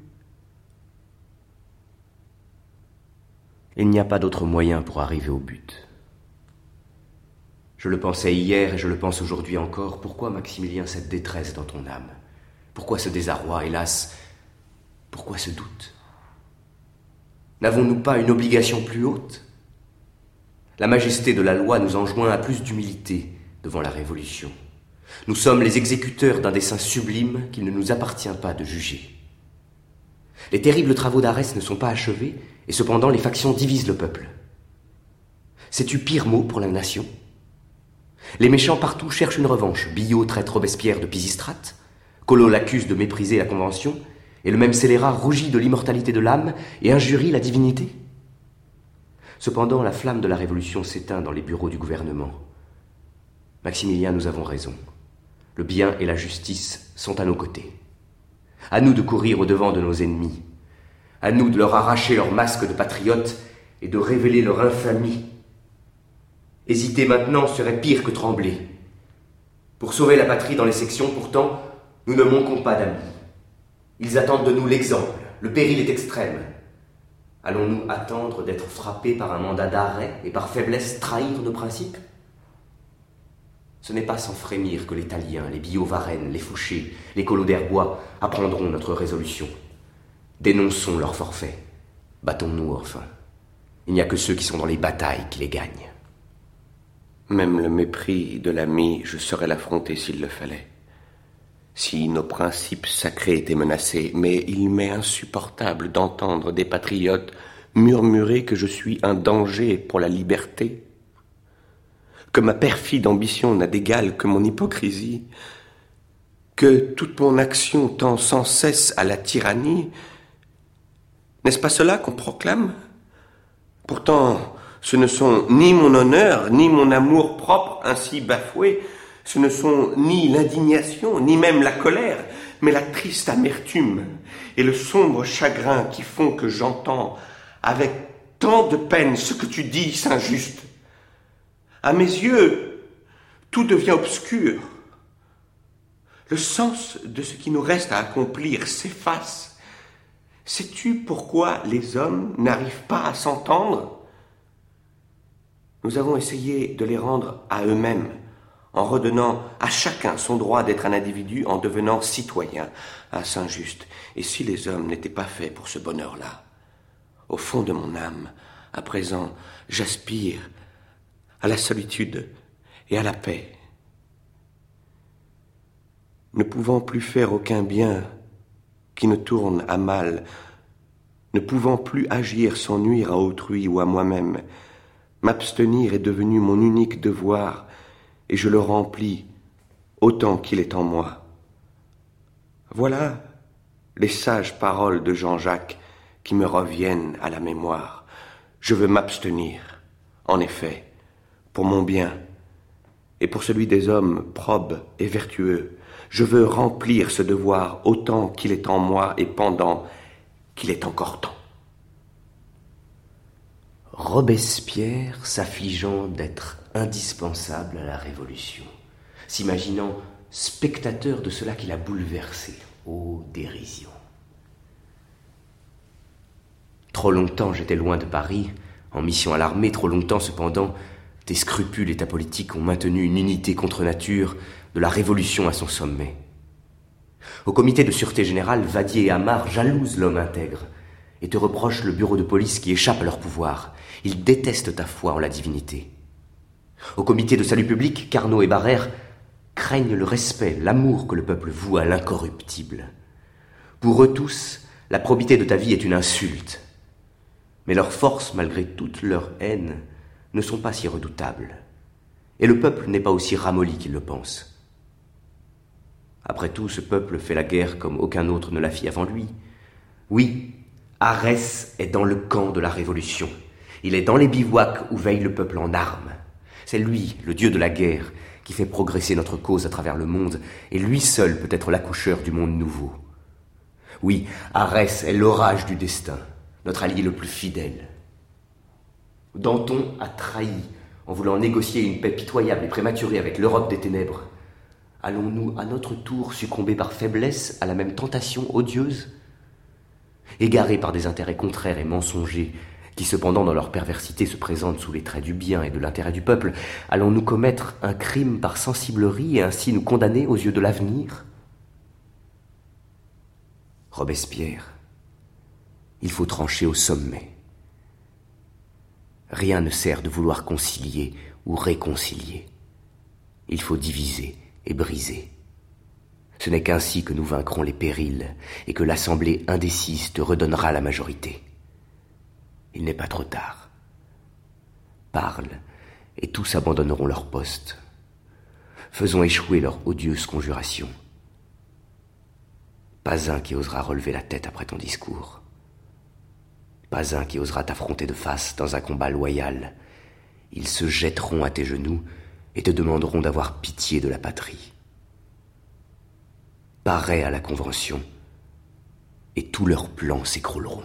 Il n'y a pas d'autre moyen pour arriver au but. Je le pensais hier et je le pense aujourd'hui encore. Pourquoi, Maximilien, cette détresse dans ton âme? Pourquoi ce désarroi, hélas? Pourquoi ce doute? N'avons-nous pas une obligation plus haute? La majesté de la loi nous enjoint à plus d'humilité devant la Révolution. Nous sommes les exécuteurs d'un dessein sublime qu'il ne nous appartient pas de juger. Les terribles travaux d'Arès ne sont pas achevés, et cependant les factions divisent le peuple. Sais-tu pire mot pour la nation? Les méchants partout cherchent une revanche. Billaud traite Robespierre de Pisistrate, Collot l'accuse de mépriser la Convention, et le même scélérat rougit de l'immortalité de l'âme et injurie la divinité. Cependant, la flamme de la Révolution s'éteint dans les bureaux du gouvernement. Maximilien, nous avons raison. Le bien et la justice sont à nos côtés. À nous de courir au-devant de nos ennemis. À nous de leur arracher leur masque de patriotes et de révéler leur infamie. Hésiter maintenant serait pire que trembler. Pour sauver la patrie dans les sections, pourtant, nous ne manquons pas d'amis. Ils attendent de nous l'exemple. Le péril est extrême. Allons-nous attendre d'être frappés par un mandat d'arrêt et par faiblesse trahir nos principes? Ce n'est pas sans frémir que les Taliens, les Billaud-Varenne, les Fouché, les Collot d'Herbois apprendront notre résolution. Dénonçons leurs forfaits. Battons-nous enfin. Il n'y a que ceux qui sont dans les batailles qui les gagnent. Même le mépris de l'ami, je saurais l'affronter s'il le fallait. Si nos principes sacrés étaient menacés, mais il m'est insupportable d'entendre des patriotes murmurer que je suis un danger pour la liberté, que ma perfide ambition n'a d'égal que mon hypocrisie, que toute mon action tend sans cesse à la tyrannie. N'est-ce pas cela qu'on proclame? Pourtant, ce ne sont ni mon honneur, ni mon amour propre ainsi bafoués, ce ne sont ni l'indignation, ni même la colère, mais la triste amertume et le sombre chagrin qui font que j'entends avec tant de peine ce que tu dis, Saint-Just. À mes yeux, tout devient obscur. Le sens de ce qui nous reste à accomplir s'efface. Sais-tu pourquoi les hommes n'arrivent pas à s'entendre? Nous avons essayé de les rendre à eux-mêmes, en redonnant à chacun son droit d'être un individu, en devenant citoyen à Saint-Just. Et si les hommes n'étaient pas faits pour ce bonheur-là? Au fond de mon âme, à présent, j'aspire à la solitude et à la paix. Ne pouvant plus faire aucun bien qui ne tourne à mal, ne pouvant plus agir sans nuire à autrui ou à moi-même, m'abstenir est devenu mon unique devoir, et je le remplis autant qu'il est en moi. Voilà les sages paroles de Jean-Jacques qui me reviennent à la mémoire. Je veux m'abstenir, en effet, pour mon bien, et pour celui des hommes probes et vertueux. Je veux remplir ce devoir autant qu'il est en moi et pendant qu'il est encore temps. Robespierre, s'affligeant d'être indispensable à la Révolution, s'imaginant spectateur de cela qui l'a bouleversé. Ô dérision! Trop longtemps j'étais loin de Paris, en mission à l'armée, trop longtemps cependant, tes scrupules et ta politique ont maintenu une unité contre nature de la Révolution à son sommet. Au comité de sûreté générale, Vadier et Amar jalousent l'homme intègre et te reprochent le bureau de police qui échappe à leur pouvoir. Ils détestent ta foi en la divinité. Au comité de salut public, Carnot et Barrère craignent le respect, l'amour que le peuple voue à l'incorruptible. Pour eux tous, la probité de ta vie est une insulte. Mais leurs forces, malgré toute leur haine, ne sont pas si redoutables. Et le peuple n'est pas aussi ramolli qu'il le pense. Après tout, ce peuple fait la guerre comme aucun autre ne la fit avant lui. Oui, Arès est dans le camp de la Révolution. Il est dans les bivouacs où veille le peuple en armes. C'est lui, le dieu de la guerre, qui fait progresser notre cause à travers le monde, et lui seul peut être l'accoucheur du monde nouveau. Oui, Arès est l'orage du destin, notre allié le plus fidèle. Danton a trahi en voulant négocier une paix pitoyable et prématurée avec l'Europe des ténèbres. Allons-nous à notre tour succomber par faiblesse à la même tentation odieuse? Égarés par des intérêts contraires et mensongers, qui cependant dans leur perversité se présentent sous les traits du bien et de l'intérêt du peuple, allons-nous commettre un crime par sensiblerie et ainsi nous condamner aux yeux de l'avenir? Robespierre, il faut trancher au sommet. Rien ne sert de vouloir concilier ou réconcilier. Il faut diviser et briser. Ce n'est qu'ainsi que nous vaincrons les périls et que l'Assemblée indécise te redonnera la majorité. Il n'est pas trop tard. Parle, et tous abandonneront leur poste. Faisons échouer leur odieuse conjuration. Pas un qui osera relever la tête après ton discours. Pas un qui osera t'affronter de face dans un combat loyal. Ils se jetteront à tes genoux et te demanderont d'avoir pitié de la patrie. Parais à la Convention, et tous leurs plans s'écrouleront.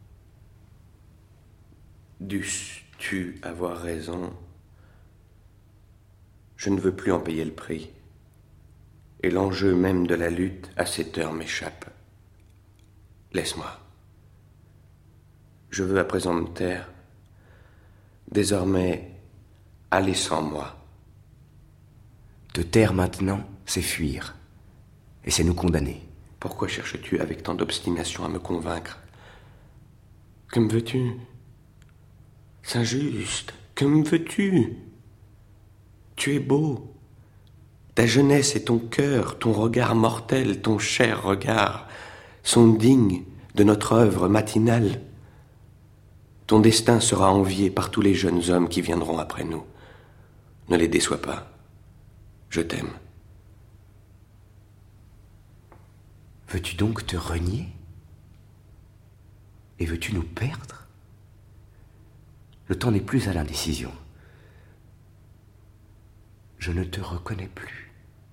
Dusses-tu avoir raison? Je ne veux plus en payer le prix. Et l'enjeu même de la lutte à cette heure m'échappe. Laisse-moi. Je veux à présent me taire. Désormais, aller sans moi. Te taire maintenant, c'est fuir. Et c'est nous condamner. Pourquoi cherches-tu avec tant d'obstination à me convaincre? Que me veux-tu? Saint-Just, que me veux-tu? Tu es beau. Ta jeunesse et ton cœur, ton regard mortel, ton cher regard, sont dignes de notre œuvre matinale. Ton destin sera envié par tous les jeunes hommes qui viendront après nous. Ne les déçois pas. Je t'aime. Veux-tu donc te renier? Et veux-tu nous perdre? Le temps n'est plus à l'indécision. Je ne te reconnais plus.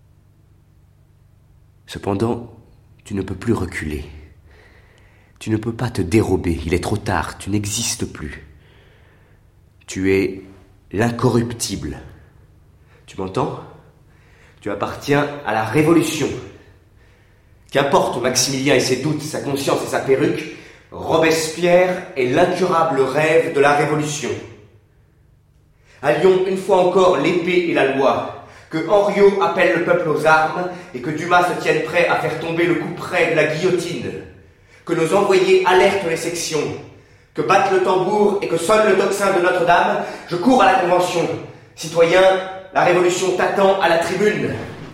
Cependant, tu ne peux plus reculer. Tu ne peux pas te dérober, il est trop tard, tu n'existes plus. Tu es l'incorruptible. Tu m'entends? Tu appartiens à la Révolution. Qu'importe Maximilien et ses doutes, sa conscience et sa perruque, Robespierre est l'incurable rêve de la Révolution. Allions une fois encore l'épée et la loi, que Henriot appelle le peuple aux armes et que Dumas se tienne prêt à faire tomber le couperet de la guillotine, que nos envoyés alertent les sections, Que batte le tambour et que sonne le tocsin de Notre-Dame, je cours à la Convention. Citoyens, la Révolution t'attend à la tribune.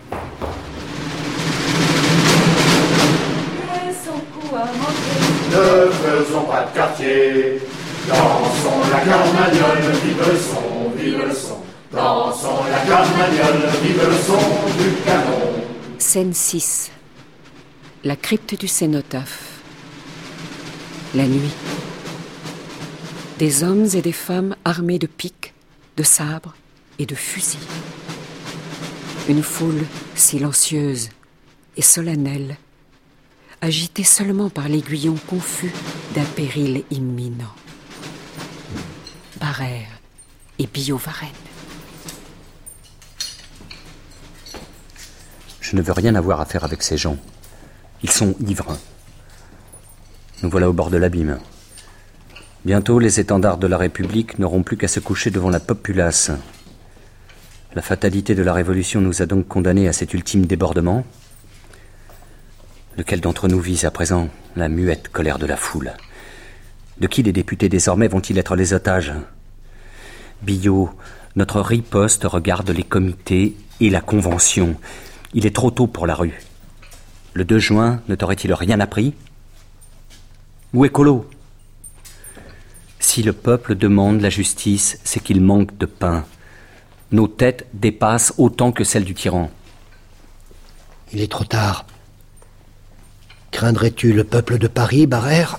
Ne faisons pas de quartier, dansons la carmagnole, vive le son, vive le son. Dansons la carmagnole, vive le son du canon. Scène six. La crypte du cénotaphe. La nuit. Des hommes et des femmes armés de piques, de sabres et de fusils. Une foule silencieuse et solennelle, agitée seulement par l'aiguillon confus d'un péril imminent. Barère et Billaud-Varenne. Je ne veux rien avoir à faire avec ces gens. Ils sont ivres. Nous voilà au bord de l'abîme. Bientôt, les étendards de la République n'auront plus qu'à se coucher devant la populace. La fatalité de la Révolution nous a donc condamnés à cet ultime débordement. Lequel d'entre nous vise à présent la muette colère de la foule? De qui les députés désormais vont-ils être les otages? Billaud, notre riposte regarde les comités et la Convention. Il est trop tôt pour la rue. Le deux juin, ne t'aurait-il rien appris? Où est Collot? Si le peuple demande la justice, c'est qu'il manque de pain. Nos têtes dépassent autant que celles du tyran. Il est trop tard. Craindrais-tu le peuple de Paris, Barère?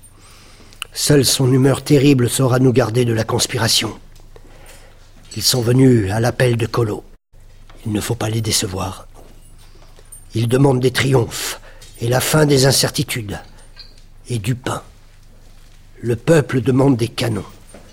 Seule son humeur terrible saura nous garder de la conspiration. Ils sont venus à l'appel de Collot. Il ne faut pas les décevoir. Ils demandent des triomphes et la fin des incertitudes et du pain. Le peuple demande des canons.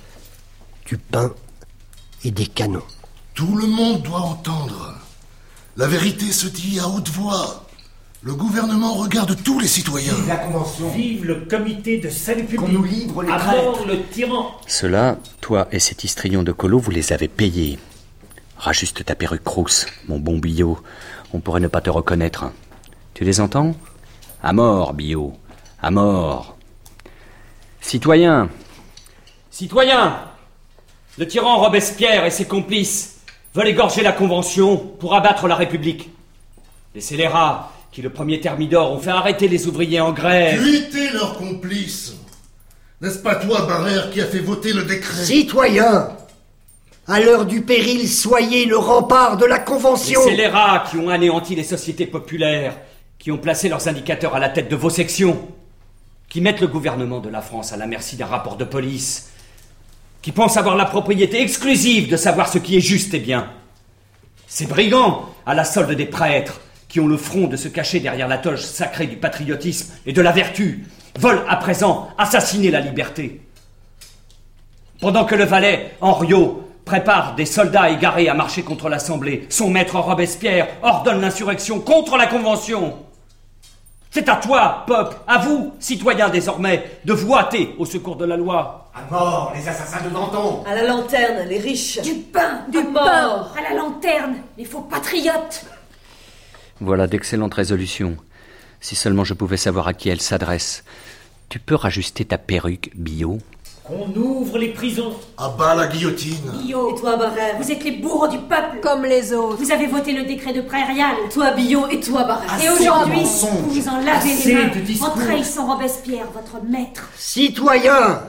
Du pain et des canons. Tout le monde doit entendre. La vérité se dit à haute voix. Le gouvernement regarde tous les citoyens. Vive la Convention. Vive le comité de salut public. Qu'on nous livre les à traîtres. mort le tyran. Cela, toi et cet histrion de Collot, vous les avez payés. Rajuste ta perruque rousse, mon bon Billaud. On pourrait ne pas te reconnaître. Tu les entends? À mort, Billaud. À mort. Citoyens. Citoyens. Le tyran Robespierre et ses complices veulent égorger la Convention pour abattre la République. Les scélérats qui, le premier thermidor, ont fait arrêter les ouvriers en grève. Tuez leurs complices. N'est-ce pas toi, Barère, qui a fait voter le décret? Citoyens, à l'heure du péril, soyez le rempart de la Convention. Les scélérats qui ont anéanti les sociétés populaires, qui ont placé leurs indicateurs à la tête de vos sections, qui mettent le gouvernement de la France à la merci d'un rapport de police, qui pensent avoir la propriété exclusive de savoir ce qui est juste et bien. Ces brigands, à la solde des prêtres, qui ont le front de se cacher derrière la toge sacrée du patriotisme et de la vertu, veulent à présent assassiner la liberté. Pendant que le valet, Henriot, prépare des soldats égarés à marcher contre l'Assemblée, son maître Robespierre ordonne l'insurrection contre la Convention. C'est à toi, peuple, à vous, citoyens désormais, de vous hâter au secours de la loi. À mort, les assassins de Danton. À la lanterne, les riches. Du pain, du pain, à la lanterne, les faux patriotes. Voilà d'excellentes résolutions. Si seulement je pouvais savoir à qui elles s'adressent. Tu peux rajuster ta perruque, Billaud? Qu'on ouvre les prisons. À bas la guillotine. Billaud, Et toi, Barère? vous êtes les bourreaux du peuple. Comme les autres. Vous avez voté le décret de prairial. Toi, Billaud, et toi, Barère. Et aujourd'hui, vous vous en lavez Assez les mains de discours. en trahissant Robespierre, votre maître. Citoyens,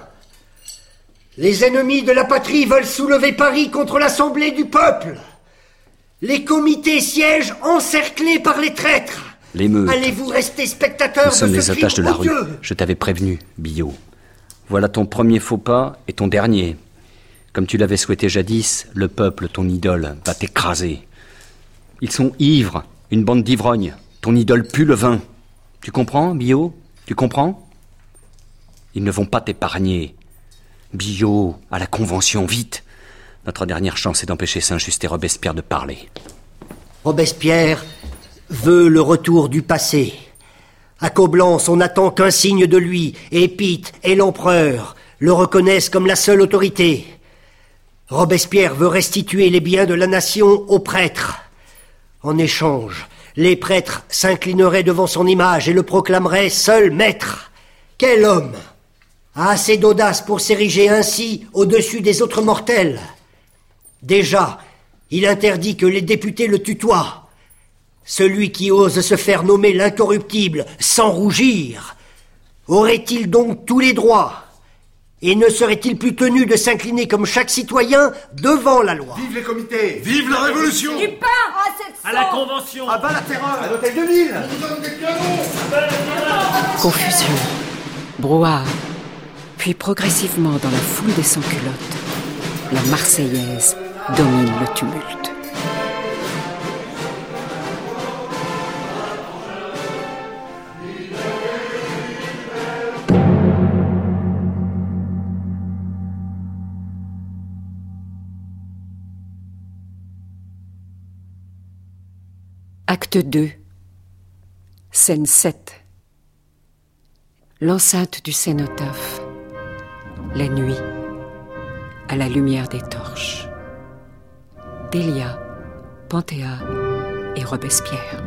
les ennemis de la patrie veulent soulever Paris contre l'Assemblée du peuple. Les comités siègent encerclés par les traîtres. L'émeute. Allez-vous rester spectateurs Nous sommes de les ce otages de crime la rue. odieux? Je t'avais prévenu, Billaud. Voilà ton premier faux pas et ton dernier. Comme tu l'avais souhaité jadis, le peuple, ton idole, va t'écraser. Ils sont ivres, une bande d'ivrognes. Ton idole pue le vin. Tu comprends, Billaud? Tu comprends? Ils ne vont pas t'épargner. Billaud, à la Convention, vite. Notre dernière chance est d'empêcher Saint-Just et Robespierre de parler. Robespierre veut le retour du passé. À Coblence, on n'attend qu'un signe de lui, et Pitt et l'empereur le reconnaissent comme la seule autorité. Robespierre veut restituer les biens de la nation aux prêtres. En échange, les prêtres s'inclineraient devant son image et le proclameraient seul maître. Quel homme a assez d'audace pour s'ériger ainsi au-dessus des autres mortels. Déjà, il interdit que les députés le tutoient. Celui qui ose se faire nommer l'incorruptible sans rougir, aurait-il donc tous les droits? Et ne serait-il plus tenu de s'incliner comme chaque citoyen devant la loi? Vive les comités! Vive la révolution! Du pain à sept cents! À la Convention! À bas la terreur! À l'hôtel de Ville! On vous donne des canons! Confusion, brouhaha, puis progressivement dans la foule des sans-culottes, la Marseillaise domine le tumulte. Acte deux, scène sept. L'enceinte du cénotaphe, la nuit, à la lumière des torches. Délia, Panthéa et Robespierre.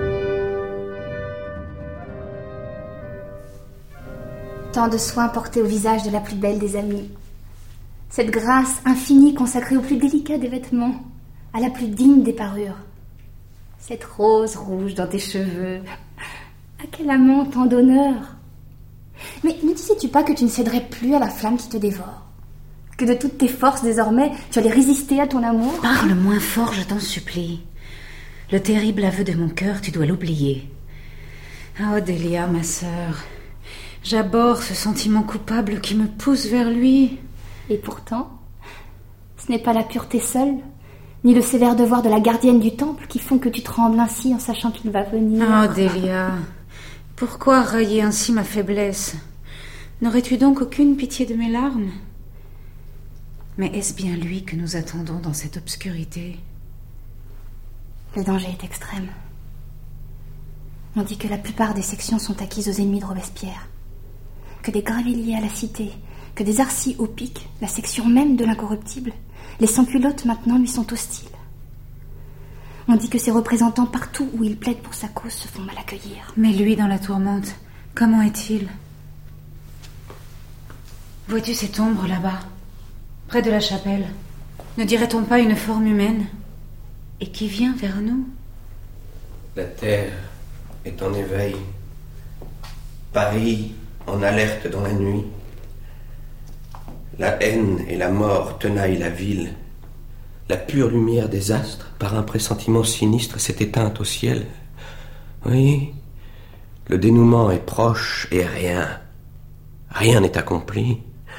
Tant de soins portés au visage de la plus belle des amies. Cette grâce infinie consacrée au plus délicat des vêtements, à la plus digne des parures. Cette rose rouge dans tes cheveux. À quel amant tant d'honneur. Mais ne disais-tu pas que tu ne céderais plus à la flamme qui te dévore? Que de toutes tes forces désormais, tu allais résister à ton amour? Parle moins fort, je t'en supplie. Le terrible aveu de mon cœur, tu dois l'oublier. Oh, Délia, ma sœur, j'abhorre ce sentiment coupable qui me pousse vers lui. Et pourtant, ce n'est pas la pureté seule, ni le sévère devoir de la gardienne du temple qui font que tu trembles ainsi en sachant qu'il va venir. Oh, Délia, pourquoi railler ainsi ma faiblesse? N'aurais-tu donc aucune pitié de mes larmes? Mais est-ce bien lui que nous attendons dans cette obscurité? Le danger est extrême. On dit que la plupart des sections sont acquises aux ennemis de Robespierre, que des gravelliers à la cité, que des arcis au pic, la section même de l'incorruptible, les sans-culottes maintenant lui sont hostiles. On dit que ses représentants partout où il plaide pour sa cause se font mal accueillir. Mais lui dans la tourmente, comment est-il? Vois-tu cette ombre là-bas, près de la chapelle? Ne dirait-on pas une forme humaine? Et qui vient vers nous? La terre est en éveil. Paris en alerte dans la nuit. La haine et la mort tenaillent la ville. La pure lumière des astres, par un pressentiment sinistre, s'est éteinte au ciel. Oui, le dénouement est proche et rien, rien n'est accompli.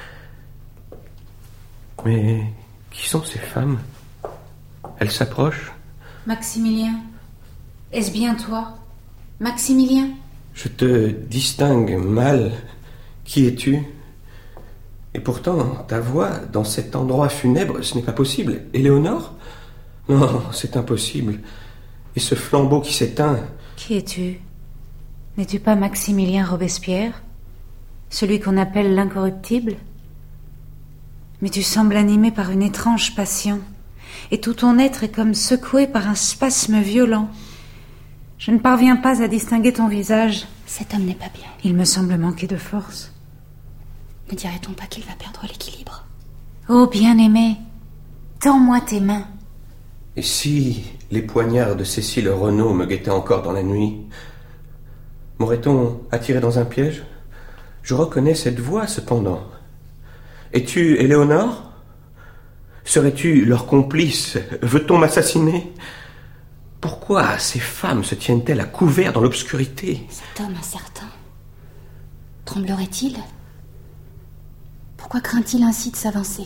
Mais qui sont ces femmes? Elles s'approchent. Maximilien, est-ce bien toi? Maximilien? Je te distingue mal. Qui es-tu? Et pourtant, ta voix, dans cet endroit funèbre, ce n'est pas possible. Éléonore? Non, c'est impossible. Et ce flambeau qui s'éteint... Qui es-tu? N'es-tu pas Maximilien Robespierre? Celui qu'on appelle l'incorruptible? Mais tu sembles animé par une étrange passion, et tout ton être est comme secoué par un spasme violent. Je ne parviens pas à distinguer ton visage. Cet homme n'est pas bien. Il me semble manquer de force. Ne dirait-on pas qu'il va perdre l'équilibre? Oh, bien-aimé, tends-moi tes mains. Et si les poignards de Cécile Renaud me guettaient encore dans la nuit? M'aurait-on attiré dans un piège? Je reconnais cette voix, cependant. Es-tu Éléonore? Serais-tu leur complice? Veut-on m'assassiner? Pourquoi ces femmes se tiennent-elles à couvert dans l'obscurité? Cet homme incertain, tremblerait-il? Pourquoi craint-il ainsi de s'avancer?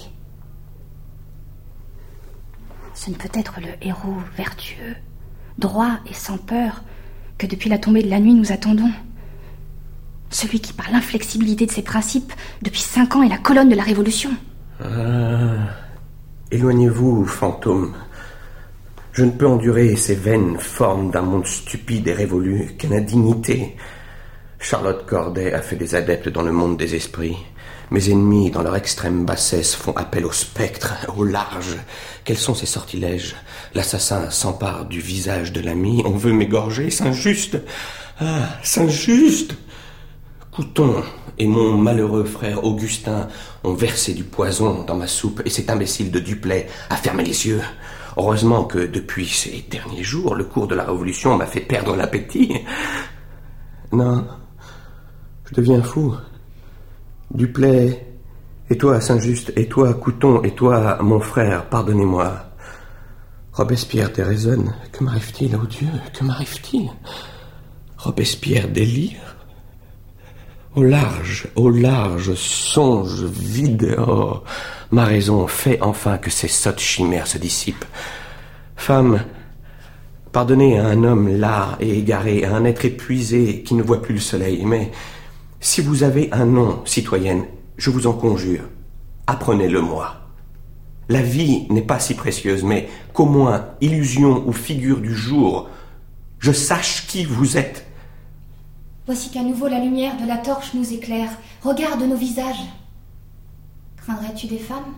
Ce ne peut être le héros vertueux, droit et sans peur que depuis la tombée de la nuit nous attendons. Celui qui, par l'inflexibilité de ses principes, depuis cinq ans est la colonne de la Révolution. Ah, éloignez-vous, fantôme. Je ne peux endurer ces vaines formes d'un monde stupide et révolu qu'une indignité. Charlotte Corday a fait des adeptes dans le monde des esprits. Mes ennemis, dans leur extrême bassesse, font appel au spectre, au large. Quels sont ces sortilèges? L'assassin s'empare du visage de l'ami. On veut m'égorger, c'est injuste. Ah, c'est injuste. Couton, et mon malheureux frère Augustin ont versé du poison dans ma soupe et cet imbécile de Duplay a fermé les yeux. Heureusement que depuis ces derniers jours, le cours de la Révolution m'a fait perdre l'appétit. Non, je deviens fou. Duplay, et toi Saint-Just, et toi Couthon, et toi mon frère, pardonnez-moi. Robespierre déraisonne. Que m'arrive-t-il, oh Dieu, que m'arrive-t-il? Robespierre délire. Au large, au large, songe vide. Oh, ma raison fait enfin que ces sottes chimères se dissipent. Femme, pardonnez à un homme las et égaré, à un être épuisé qui ne voit plus le soleil, mais si vous avez un nom, citoyenne, je vous en conjure, apprenez-le-moi. La vie n'est pas si précieuse, mais qu'au moins, illusion ou figure du jour, je sache qui vous êtes. Voici qu'à nouveau la lumière de la torche nous éclaire. Regarde nos visages. Craindrais-tu des femmes?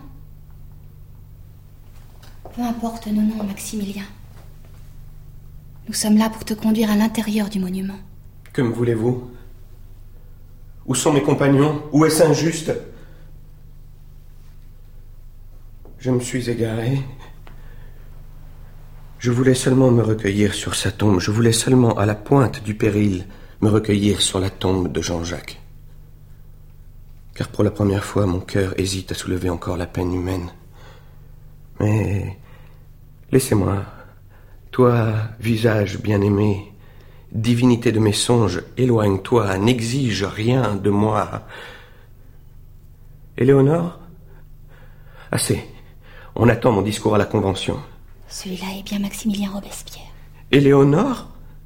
Peu importe nos noms, Maximilien. Nous sommes là pour te conduire à l'intérieur du monument. Que me voulez-vous? Où sont mes compagnons? Où est Saint-Just? Je me suis égaré. Je voulais seulement me recueillir sur sa tombe. Je voulais seulement, à la pointe du péril, me recueillir sur la tombe de Jean-Jacques. Car pour la première fois, mon cœur hésite à soulever encore la peine humaine. Mais laissez-moi, toi, visage bien-aimé, divinité de mes songes, éloigne-toi, n'exige rien de moi. Éléonore? Assez. On attend mon discours à la Convention. Celui-là est bien Maximilien Robespierre. Éléonore?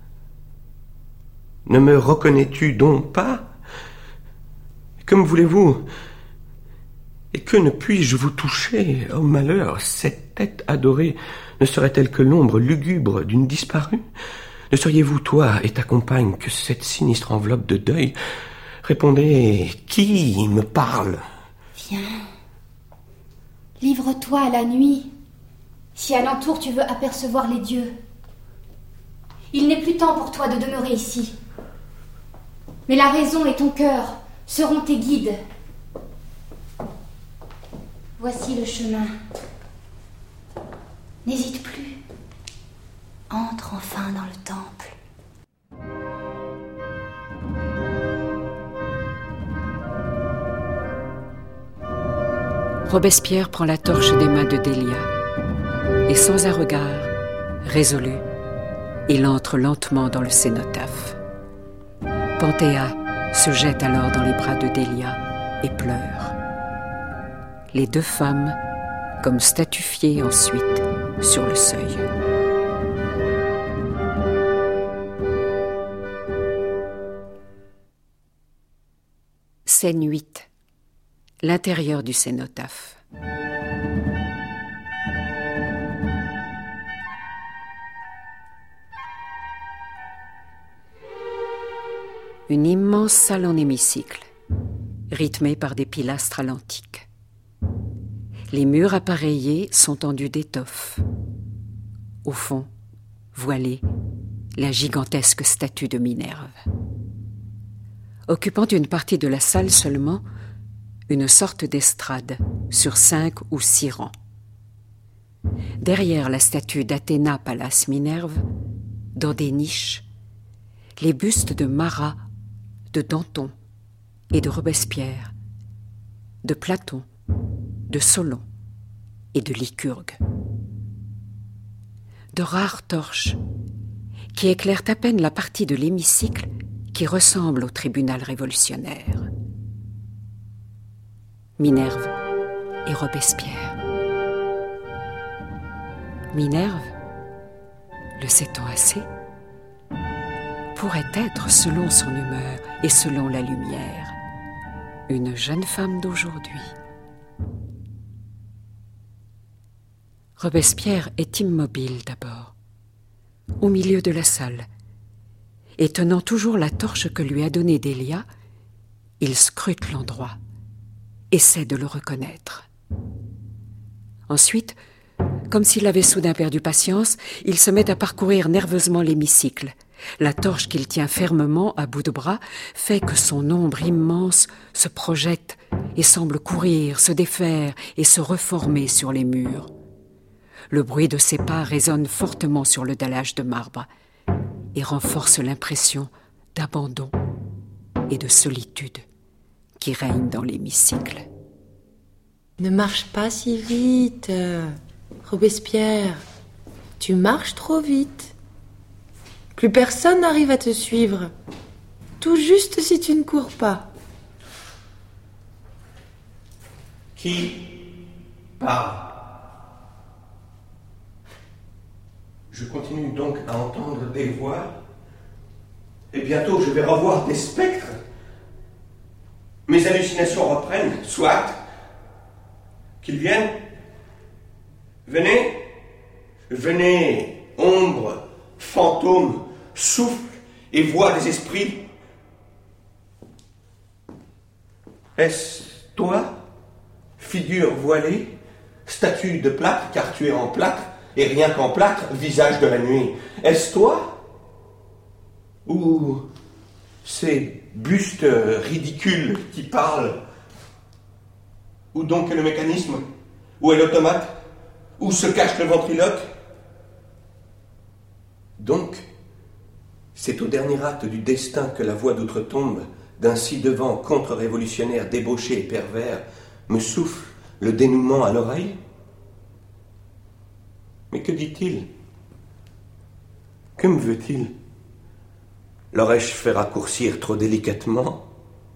Ne me reconnais-tu donc pas? Que me voulez-vous? Et que ne puis-je vous toucher? Oh malheur, cette tête adorée ne serait-elle que l'ombre lugubre d'une disparue? Ne seriez-vous, toi et ta compagne, que cette sinistre enveloppe de deuil? Répondez, qui me parle? Viens. Livre-toi à la nuit, si alentour tu veux apercevoir les dieux. Il n'est plus temps pour toi de demeurer ici. Mais la raison et ton cœur seront tes guides. Voici le chemin. N'hésite plus. Entre enfin dans le temple. Robespierre prend la torche des mains de Délia et sans un regard, résolu, il entre lentement dans le cénotaphe. Panthéa se jette alors dans les bras de Délia et pleure. Les deux femmes, comme statufiées ensuite sur le seuil. Scène huit. L'intérieur du cénotaphe. Une immense salle en hémicycle, rythmée par des pilastres à l'antique. Les murs appareillés sont tendus d'étoffe. Au fond, voilée, la gigantesque statue de Minerve. Occupant une partie de la salle seulement, une sorte d'estrade sur cinq ou six rangs. Derrière la statue d'Athéna Pallas Minerve, dans des niches, les bustes de Marat, de Danton et de Robespierre, de Platon, de Solon et de Lycurgue. De rares torches qui éclairent à peine la partie de l'hémicycle qui ressemble au tribunal révolutionnaire. Minerve et Robespierre. Minerve, le sait-on assez, pourrait être, selon son humeur et selon la lumière, une jeune femme d'aujourd'hui. Robespierre est immobile d'abord, au milieu de la salle, et tenant toujours la torche que lui a donnée Délia, il scrute l'endroit, essaie de le reconnaître. Ensuite, comme s'il avait soudain perdu patience, il se met à parcourir nerveusement l'hémicycle, La torche qu'il tient fermement à bout de bras fait que son ombre immense se projette et semble courir, se défaire et se reformer sur les murs. Le bruit de ses pas résonne fortement sur le dallage de marbre et renforce l'impression d'abandon et de solitude qui règne dans l'hémicycle. Ne marche pas si vite, Robespierre. Tu marches trop vite. Plus personne n'arrive à te suivre. Tout juste si tu ne cours pas. Qui parle? Je continue donc à entendre des voix, et bientôt je vais revoir des spectres. Mes hallucinations reprennent, soit. Qu'ils viennent. Venez, venez, ombre, fantôme, souffle et voix des esprits. Est-ce toi, figure voilée, statue de plâtre, car tu es en plâtre, et rien qu'en plâtre, visage de la nuit? Est-ce toi? Ou ces bustes ridicules qui parlent? Où donc est le mécanisme? Où est l'automate? Où se cache le ventriloque? Donc, c'est au dernier acte du destin que la voix d'outre-tombe, d'un ci-devant contre-révolutionnaire débauché et pervers, me souffle le dénouement à l'oreille? Mais que dit-il? Que me veut-il? L'aurais-je fait raccourcir trop délicatement?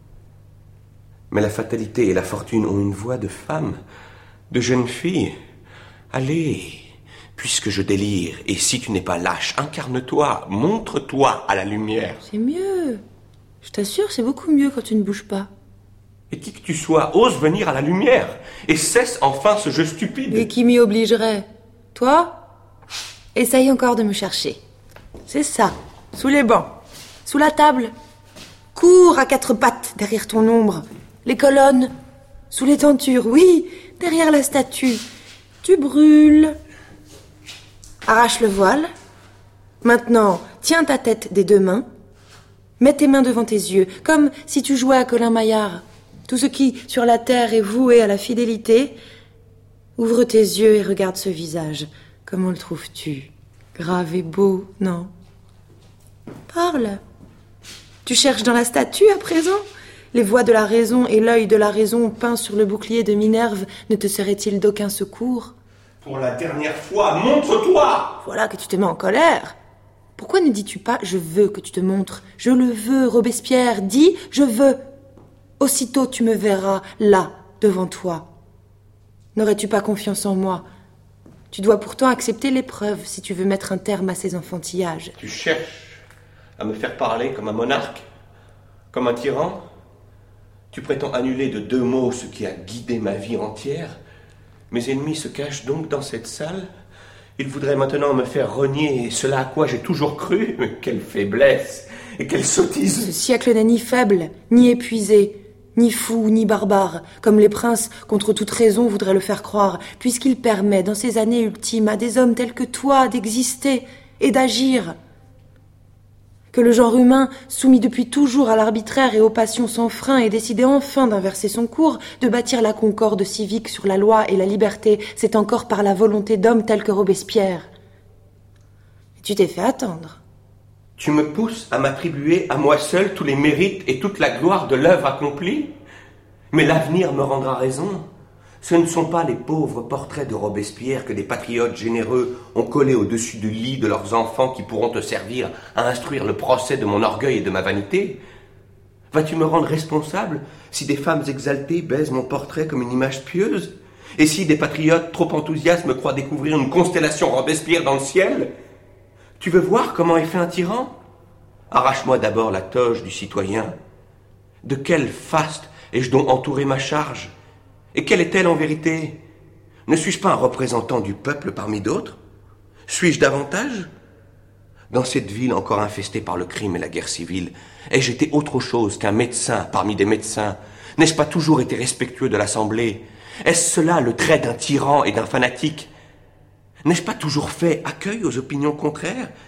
Mais la fatalité et la fortune ont une voix de femme, de jeune fille. Allez, puisque je délire, et si tu n'es pas lâche, incarne-toi, montre-toi à la lumière. C'est mieux. Je t'assure, c'est beaucoup mieux quand tu ne bouges pas. Et qui que tu sois, ose venir à la lumière, et cesse enfin ce jeu stupide. Et qui m'y obligerait? Toi? Essaye encore de me chercher. C'est ça, sous les bancs, sous la table. Cours à quatre pattes derrière ton ombre. Les colonnes, sous les tentures, oui, derrière la statue. Tu brûles. Arrache le voile. Maintenant, tiens ta tête des deux mains. Mets tes mains devant tes yeux, comme si tu jouais à Colin Maillard. Tout ce qui, sur la terre, est voué à la fidélité. Ouvre tes yeux et regarde ce visage. Comment le trouves-tu? Grave et beau, non? Parle. Tu cherches dans la statue à présent? Les voix de la raison et l'œil de la raison peints sur le bouclier de Minerve ne te seraient-ils d'aucun secours? Pour la dernière fois, montre-toi! Voilà que tu te mets en colère. Pourquoi ne dis-tu pas « je veux que tu te montres »? Je le veux, Robespierre, dis « je veux ». Aussitôt tu me verras, là, devant toi. N'aurais-tu pas confiance en moi? Tu dois pourtant accepter l'épreuve si tu veux mettre un terme à ces enfantillages. Tu cherches à me faire parler comme un monarque, comme un tyran? Tu prétends annuler de deux mots ce qui a guidé ma vie entière? Mes ennemis se cachent donc dans cette salle? Ils voudraient maintenant me faire renier cela à quoi j'ai toujours cru? Mais quelle faiblesse et quelle sottise! Ce siècle n'est ni faible, ni épuisé, ni fou, ni barbare, comme les princes, contre toute raison, voudraient le faire croire, puisqu'il permet, dans ces années ultimes, à des hommes tels que toi d'exister et d'agir. Que le genre humain, soumis depuis toujours à l'arbitraire et aux passions sans frein, ait décidé enfin d'inverser son cours, de bâtir la concorde civique sur la loi et la liberté, c'est encore par la volonté d'hommes tels que Robespierre. Et tu t'es fait attendre. Tu me pousses à m'attribuer à moi seul tous les mérites et toute la gloire de l'œuvre accomplie? Mais l'avenir me rendra raison. Ce ne sont pas les pauvres portraits de Robespierre que des patriotes généreux ont collés au-dessus du lit de leurs enfants qui pourront te servir à instruire le procès de mon orgueil et de ma vanité. Vas-tu me rendre responsable si des femmes exaltées baisent mon portrait comme une image pieuse? Et si des patriotes trop enthousiastes me croient découvrir une constellation Robespierre dans le ciel? Tu veux voir comment est fait un tyran? Arrache-moi d'abord la toge du citoyen. De quel faste ai-je donc entouré ma charge? Et quelle est-elle en vérité? Ne suis-je pas un représentant du peuple parmi d'autres? Suis-je davantage? Dans cette ville encore infestée par le crime et la guerre civile, ai-je été autre chose qu'un médecin parmi des médecins? N'ai-je pas toujours été respectueux de l'Assemblée? Est-ce cela le trait d'un tyran et d'un fanatique? N'ai-je pas toujours fait accueil aux opinions contraires?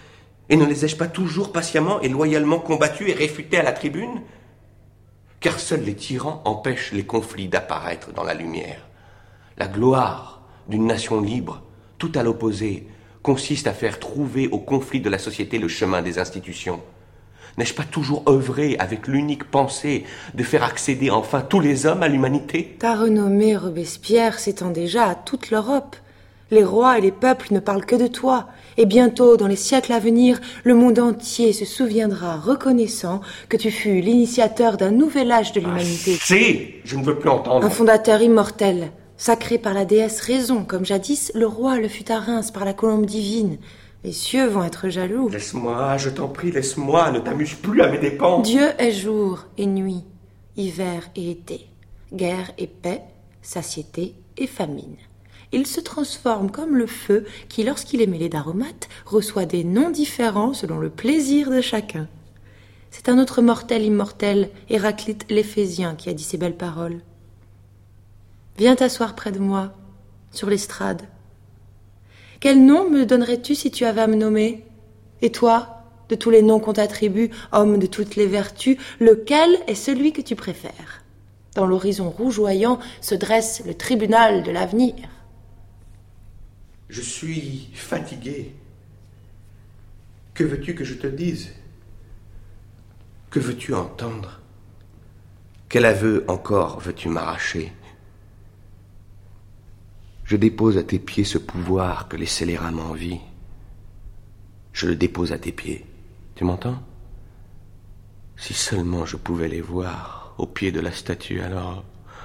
Et ne les ai-je pas toujours patiemment et loyalement combattus et réfutés à la tribune? Car seuls les tyrans empêchent les conflits d'apparaître dans la lumière. La gloire d'une nation libre, tout à l'opposé, consiste à faire trouver au conflit de la société le chemin des institutions. N'ai-je pas toujours œuvré avec l'unique pensée de faire accéder enfin tous les hommes à l'humanité? Ta renommée, Robespierre, s'étend déjà à toute l'Europe. Les rois et les peuples ne parlent que de toi. Et bientôt, dans les siècles à venir, le monde entier se souviendra, reconnaissant que tu fus l'initiateur d'un nouvel âge de l'humanité. Ah, si, je ne veux plus entendre. Un fondateur immortel, sacré par la déesse Raison, comme jadis le roi le fut à Reims par la colombe divine. Les cieux vont être jaloux. Laisse-moi, je t'en prie, laisse-moi, ne t'amuse plus à mes dépens. Dieu est jour et nuit, hiver et été, guerre et paix, satiété et famine. Il se transforme comme le feu qui, lorsqu'il est mêlé d'aromates, reçoit des noms différents selon le plaisir de chacun. C'est un autre mortel immortel, Héraclite l'Éphésien, qui a dit ces belles paroles. Viens t'asseoir près de moi, sur l'estrade. Quel nom me donnerais-tu si tu avais à me nommer? Et toi, de tous les noms qu'on t'attribue, homme de toutes les vertus, lequel est celui que tu préfères? Dans l'horizon rougeoyant se dresse le tribunal de l'avenir. Je suis fatigué. Que veux-tu que je te dise? Que veux-tu entendre? Quel aveu encore veux-tu m'arracher? Je dépose à tes pieds ce pouvoir que les scélérats m'envient. Je le dépose à tes pieds. Tu m'entends? Si seulement je pouvais les voir au pied de la statue, alors...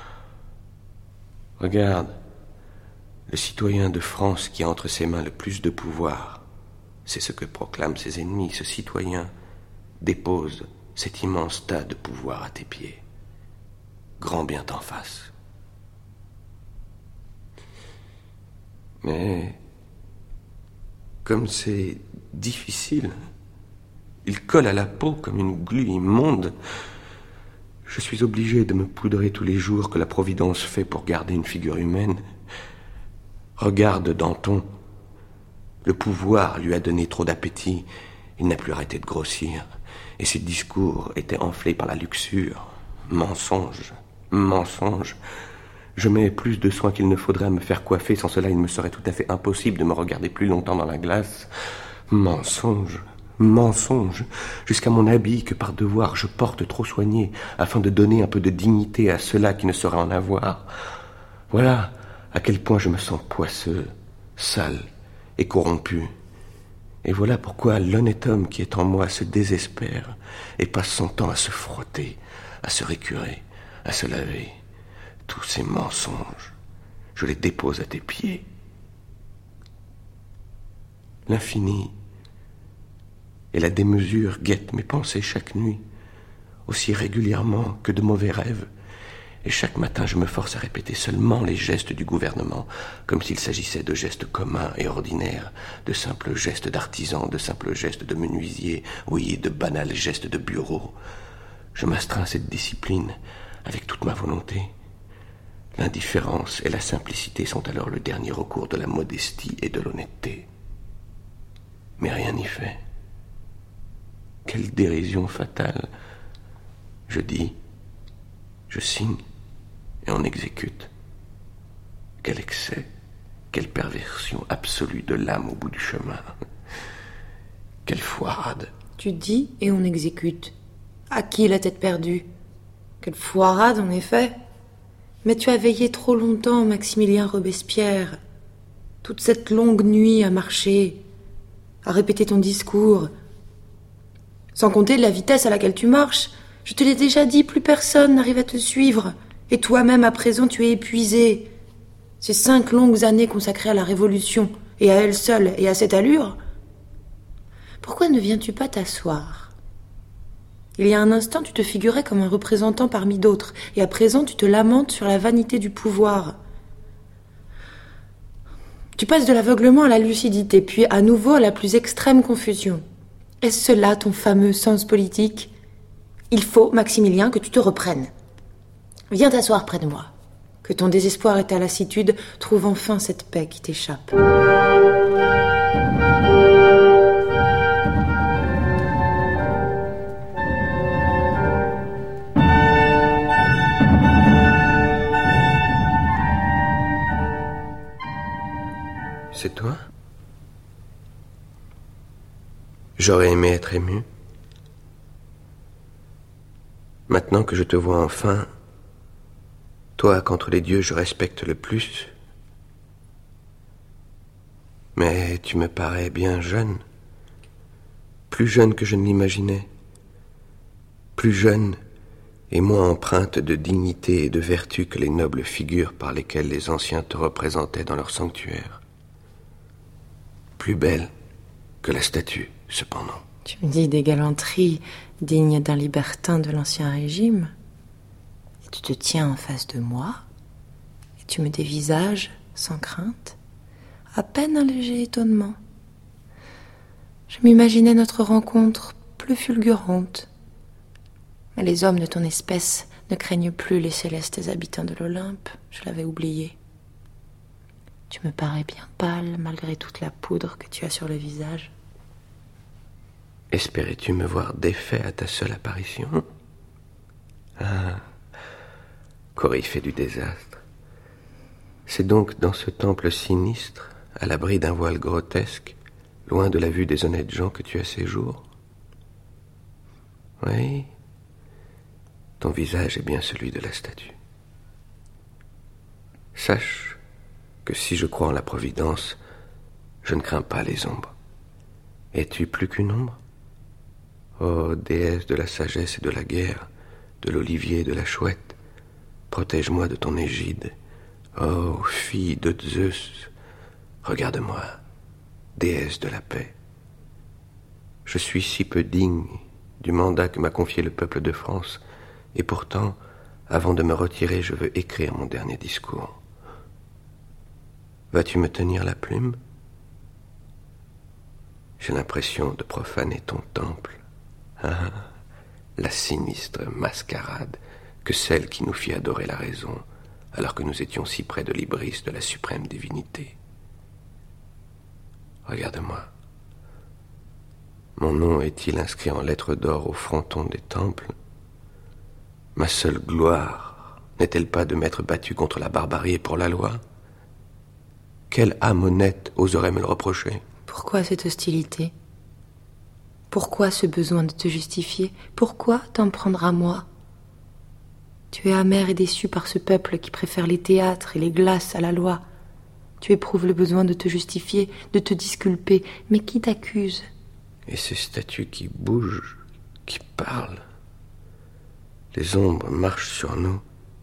Regarde, le citoyen de France qui a entre ses mains le plus de pouvoir, c'est ce que proclament ses ennemis. Ce citoyen dépose cet immense tas de pouvoir à tes pieds. Grand bien t'en fasse. Mais comme c'est difficile, il colle à la peau comme une glu immonde. Je suis obligé de me poudrer tous les jours que la Providence fait pour garder une figure humaine. Regarde Danton. Le pouvoir lui a donné trop d'appétit. Il n'a plus arrêté de grossir. Et ses discours étaient enflés par la luxure. Mensonge, mensonge. Je mets plus de soin qu'il ne faudrait à me faire coiffer. Sans cela, il me serait tout à fait impossible de me regarder plus longtemps dans la glace. Mensonge, mensonge. Jusqu'à mon habit que par devoir je porte trop soigné, afin de donner un peu de dignité à ceux-là qui ne sauraient en avoir. Voilà à quel point je me sens poisseux, sale et corrompu. Et voilà pourquoi l'honnête homme qui est en moi se désespère et passe son temps à se frotter, à se récurer, à se laver. Tous ces mensonges, je les dépose à tes pieds. L'infini et la démesure guettent mes pensées chaque nuit, aussi régulièrement que de mauvais rêves. Et chaque matin, je me force à répéter seulement les gestes du gouvernement, comme s'il s'agissait de gestes communs et ordinaires, de simples gestes d'artisans, de simples gestes de menuisiers, oui, de banals gestes de bureau. Je m'astreins à cette discipline avec toute ma volonté. L'indifférence et la simplicité sont alors le dernier recours de la modestie et de l'honnêteté. Mais rien n'y fait. Quelle dérision fatale. Je dis, je signe, et on exécute. Quel excès, quelle perversion absolue de l'âme au bout du chemin. Quelle foirade. Tu dis et on exécute. À qui la tête perdue? Quelle foirade, en effet. Mais tu as veillé trop longtemps, Maximilien Robespierre. Toute cette longue nuit à marcher, à répéter ton discours. Sans compter la vitesse à laquelle tu marches. Je te l'ai déjà dit, plus personne n'arrive à te suivre. Et toi-même, à présent, tu es épuisé. Ces cinq longues années consacrées à la Révolution, et à elle seule, et à cette allure. Pourquoi ne viens-tu pas t'asseoir? Il y a un instant, tu te figurais comme un représentant parmi d'autres, et à présent, tu te lamentes sur la vanité du pouvoir. Tu passes de l'aveuglement à la lucidité, puis à nouveau à la plus extrême confusion. Est-ce cela ton fameux sens politique? Il faut, Maximilien, que tu te reprennes. Viens t'asseoir près de moi. Que ton désespoir et ta lassitude trouvent enfin cette paix qui t'échappe. C'est toi? J'aurais aimé être ému. Maintenant que je te vois enfin, toi qu'entre les dieux je respecte le plus, mais tu me parais bien jeune, plus jeune que je ne l'imaginais, plus jeune et moins empreinte de dignité et de vertu que les nobles figures par lesquelles les anciens te représentaient dans leur sanctuaire. Plus belle que la statue, cependant. Tu me dis des galanteries dignes d'un libertin de l'Ancien Régime. Et tu te tiens en face de moi, et tu me dévisages sans crainte, à peine un léger étonnement. Je m'imaginais notre rencontre plus fulgurante. Mais les hommes de ton espèce ne craignent plus les célestes habitants de l'Olympe, je l'avais oublié. Tu me parais bien pâle malgré toute la poudre que tu as sur le visage. Espérais-tu me voir défait à ta seule apparition? Ah, coryphée du désastre. C'est donc dans ce temple sinistre, à l'abri d'un voile grotesque, loin de la vue des honnêtes gens que tu as séjour? Oui, ton visage est bien celui de la statue. Sache que si je crois en la Providence, je ne crains pas les ombres. Es-tu plus qu'une ombre? Ô déesse de la sagesse et de la guerre, de l'olivier et de la chouette, protège-moi de ton égide. Ô fille de Zeus, regarde-moi, déesse de la paix. Je suis si peu digne du mandat que m'a confié le peuple de France, et pourtant, avant de me retirer, je veux écrire mon dernier discours. Vas-tu me tenir la plume? J'ai l'impression de profaner ton temple. Ah, la sinistre mascarade que celle qui nous fit adorer la raison, alors que nous étions si près de l'hybris de la suprême divinité. Regarde-moi. Mon nom est-il inscrit en lettres d'or au fronton des temples? Ma seule gloire n'est-elle pas de m'être battu contre la barbarie et pour la loi? Quelle âme honnête oserait me le reprocher? Pourquoi cette hostilité? Pourquoi ce besoin de te justifier? Pourquoi t'en prendre à moi? Tu es amer et déçu par ce peuple qui préfère les théâtres et les glaces à la loi. Tu éprouves le besoin de te justifier, de te disculper, mais qui t'accuse? Et ces statues qui bougent, qui parlent, les ombres marchent sur nous.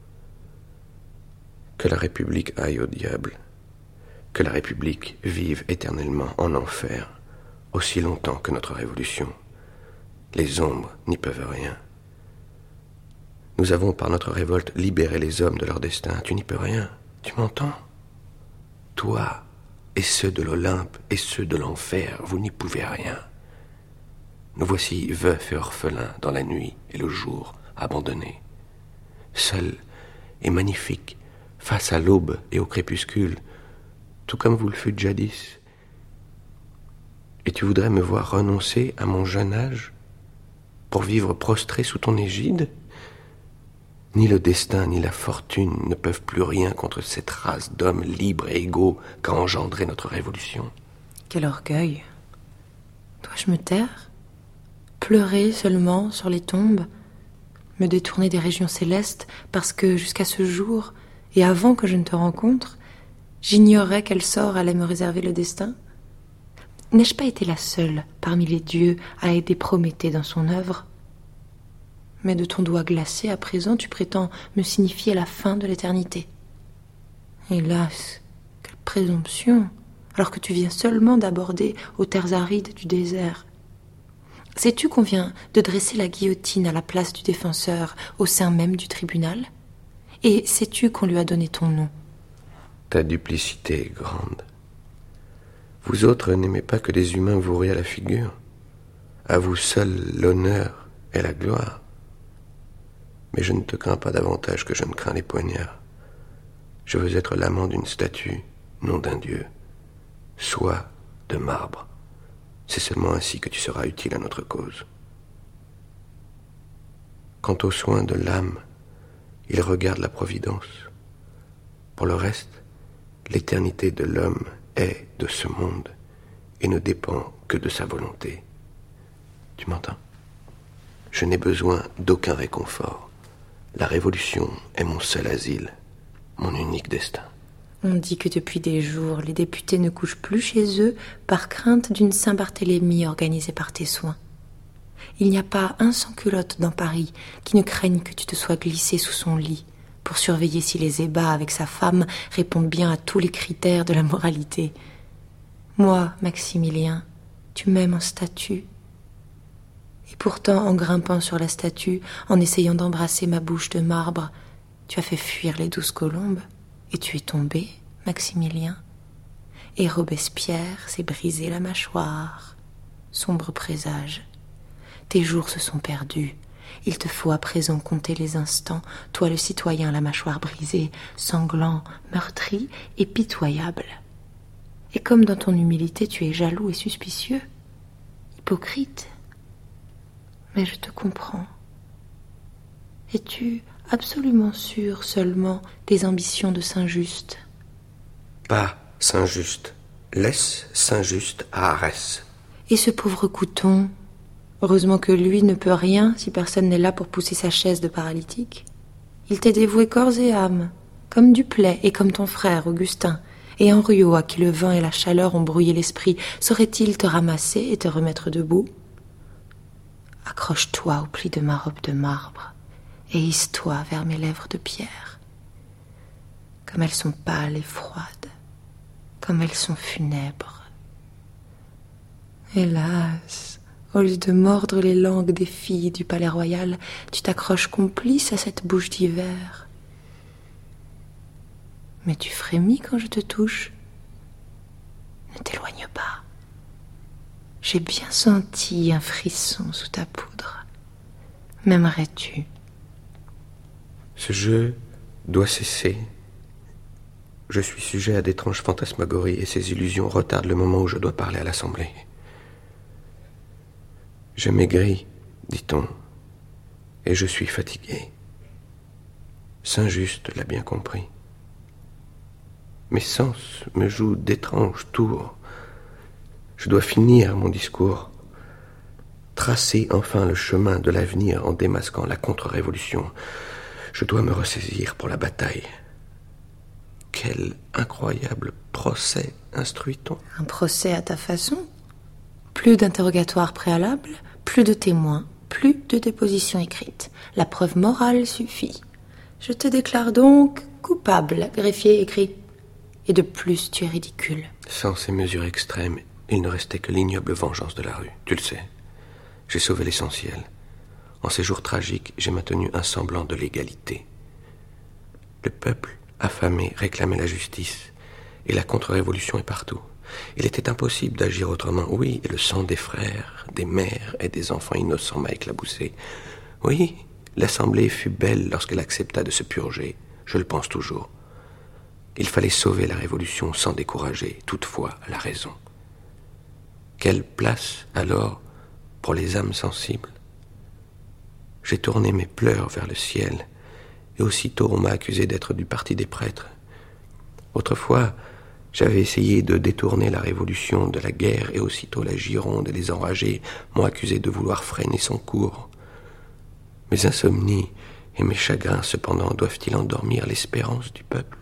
Que la République aille au diable, que la République vive éternellement en enfer, aussi longtemps que notre révolution. Les ombres n'y peuvent rien. Nous avons par notre révolte libéré les hommes de leur destin. Tu n'y peux rien, tu m'entends? Toi et ceux de l'Olympe et ceux de l'enfer, vous n'y pouvez rien. Nous voici veufs et orphelins dans la nuit et le jour, abandonnés, seuls et magnifiques face à l'aube et au crépuscule, tout comme vous le fûtes jadis. Et tu voudrais me voir renoncer à mon jeune âge pour vivre prostré sous ton égide? Ni le destin ni la fortune ne peuvent plus rien contre cette race d'hommes libres et égaux qu'a engendré notre révolution. Quel orgueil! Dois-je me taire? Pleurer seulement sur les tombes? Me détourner des régions célestes parce que jusqu'à ce jour, et avant que je ne te rencontre, j'ignorais quel sort allait me réserver le destin? N'ai-je pas été la seule parmi les dieux à aider Prométhée dans son œuvre? Mais de ton doigt glacé, à présent, tu prétends me signifier la fin de l'éternité. Hélas, quelle présomption, alors que tu viens seulement d'aborder aux terres arides du désert. Sais-tu qu'on vient de dresser la guillotine à la place du défenseur au sein même du tribunal? Et sais-tu qu'on lui a donné ton nom? Ta duplicité est grande. Vous autres n'aimez pas que les humains vous rient à la figure. À vous seul l'honneur et la gloire. Mais je ne te crains pas davantage que je ne crains les poignards. Je veux être l'amant d'une statue, non d'un dieu. Sois de marbre. C'est seulement ainsi que tu seras utile à notre cause. Quant aux soins de l'âme, il regarde la providence. Pour le reste, l'éternité de l'homme est de ce monde et ne dépend que de sa volonté. Tu m'entends? Je n'ai besoin d'aucun réconfort. La révolution est mon seul asile, mon unique destin. On dit que depuis des jours, les députés ne couchent plus chez eux par crainte d'une Saint-Barthélemy organisée par tes soins. Il n'y a pas un sans-culotte dans Paris qui ne craigne que tu te sois glissé sous son lit pour surveiller si les ébats avec sa femme répondent bien à tous les critères de la moralité. Moi, Maximilien, tu m'aimes en statue. Et pourtant, en grimpant sur la statue, en essayant d'embrasser ma bouche de marbre, tu as fait fuir les douze colombes. Et tu es tombé, Maximilien. Et Robespierre s'est brisé la mâchoire. Sombre présage. Tes jours se sont perdus. Il te faut à présent compter les instants, toi le citoyen à la mâchoire brisée, sanglant, meurtri et pitoyable. Et comme dans ton humilité tu es jaloux et suspicieux, hypocrite. Mais je te comprends. Es-tu absolument sûr seulement des ambitions de Saint-Just? Pas Saint-Just. Laisse Saint-Just à Arès. Et ce pauvre Couthon, heureusement que lui ne peut rien si personne n'est là pour pousser sa chaise de paralytique. Il t'est dévoué corps et âme, comme Duplay et comme ton frère Augustin, et Henriot à qui le vin et la chaleur ont brouillé l'esprit. Saurait-il te ramasser et te remettre debout? Accroche-toi au pli de ma robe de marbre et hisse-toi vers mes lèvres de pierre. Comme elles sont pâles et froides, comme elles sont funèbres. Hélas, au lieu de mordre les langues des filles du palais royal, tu t'accroches complice à cette bouche d'hiver. Mais tu frémis quand je te touche. Ne t'éloigne pas. J'ai bien senti un frisson sous ta poudre. M'aimerais-tu? Ce jeu doit cesser. Je suis sujet à d'étranges fantasmagories et ces illusions retardent le moment où je dois parler à l'Assemblée. Je maigris, dit-on, et je suis fatigué. Saint-Just l'a bien compris. Mes sens me jouent d'étranges tours. Je dois finir mon discours, tracer enfin le chemin de l'avenir en démasquant la contre-révolution. Je dois me ressaisir pour la bataille. Quel incroyable procès instruit-on? Un procès à ta façon? Plus d'interrogatoire préalable, plus de témoins, plus de déposition écrite. La preuve morale suffit. Je te déclare donc coupable, greffier écrit. Et de plus, tu es ridicule. Sans ces mesures extrêmes, il ne restait que l'ignoble vengeance de la rue. Tu le sais. J'ai sauvé l'essentiel. En ces jours tragiques, j'ai maintenu un semblant de légalité. Le peuple, affamé, réclamait la justice. Et la contre-révolution est partout. Il était impossible d'agir autrement. Oui, et le sang des frères, des mères et des enfants innocents m'a éclaboussé. Oui, l'Assemblée fut belle lorsqu'elle accepta de se purger. Je le pense toujours. Il fallait sauver la révolution sans décourager, toutefois, la raison. Quelle place, alors, pour les âmes sensibles? J'ai tourné mes pleurs vers le ciel, et aussitôt on m'a accusé d'être du parti des prêtres. Autrefois, j'avais essayé de détourner la révolution de la guerre, et aussitôt la Gironde et les enragés m'ont accusé de vouloir freiner son cours. Mes insomnies et mes chagrins, cependant, doivent-ils endormir l'espérance du peuple?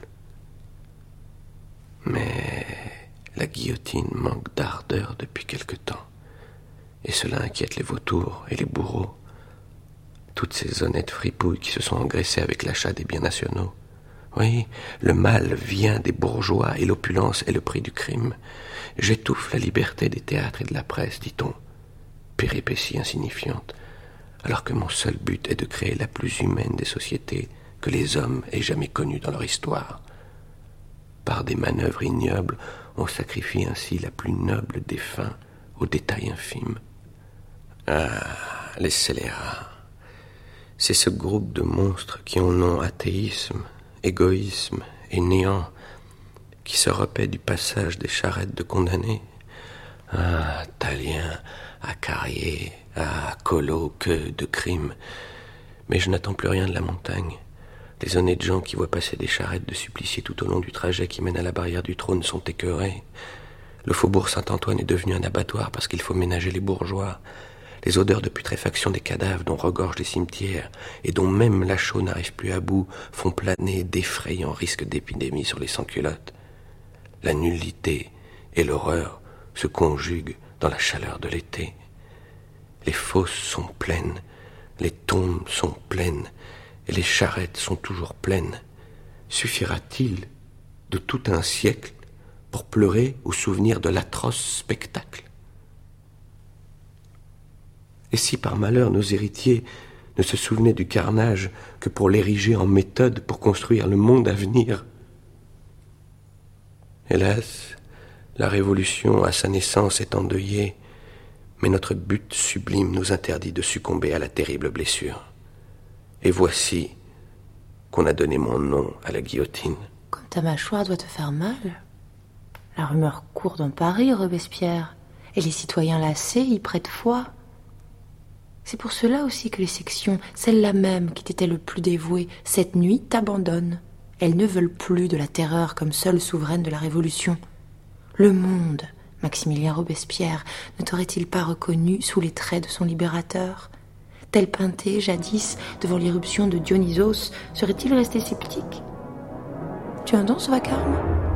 Mais la guillotine manque d'ardeur depuis quelque temps, et cela inquiète les vautours et les bourreaux, toutes ces honnêtes fripouilles qui se sont engraissées avec l'achat des biens nationaux. Oui, le mal vient des bourgeois et l'opulence est le prix du crime. J'étouffe la liberté des théâtres et de la presse, dit-on, péripétie insignifiante, alors que mon seul but est de créer la plus humaine des sociétés que les hommes aient jamais connues dans leur histoire. Par des manœuvres ignobles, on sacrifie ainsi la plus noble des fins aux détails infimes. Ah, les scélérats. C'est ce groupe de monstres qui ont nom athéisme, égoïsme et néant, qui se repaît du passage des charrettes de condamnés. Ah, Talien, à Carrier, à Collot, que de crimes. Mais je n'attends plus rien de la montagne. Les honnêtes gens qui voient passer des charrettes de suppliciés tout au long du trajet qui mène à la barrière du trône sont écœurés. Le faubourg Saint-Antoine est devenu un abattoir parce qu'il faut ménager les bourgeois. Les odeurs de putréfaction des cadavres dont regorgent les cimetières et dont même la chaux n'arrive plus à bout font planer d'effrayants risques d'épidémie sur les sans-culottes. La nullité et l'horreur se conjuguent dans la chaleur de l'été. Les fosses sont pleines, les tombes sont pleines, et les charrettes sont toujours pleines. Suffira-t-il de tout un siècle pour pleurer au souvenir de l'atroce spectacle? Et si par malheur nos héritiers ne se souvenaient du carnage que pour l'ériger en méthode pour construire le monde à venir? Hélas, la Révolution à sa naissance est endeuillée, mais notre but sublime nous interdit de succomber à la terrible blessure. Et voici qu'on a donné mon nom à la guillotine. Comme ta mâchoire doit te faire mal. La rumeur court dans Paris, Robespierre, et les citoyens lassés y prêtent foi. C'est pour cela aussi que les sections, celles-là même qui t'étaient le plus dévouées, cette nuit t'abandonnent. Elles ne veulent plus de la terreur comme seule souveraine de la Révolution. Le monde, Maximilien Robespierre, ne t'aurait-il pas reconnu sous les traits de son libérateur? Tel Pinté, jadis, devant l'irruption de Dionysos, serait-il resté sceptique? Tu entends ce vacarme?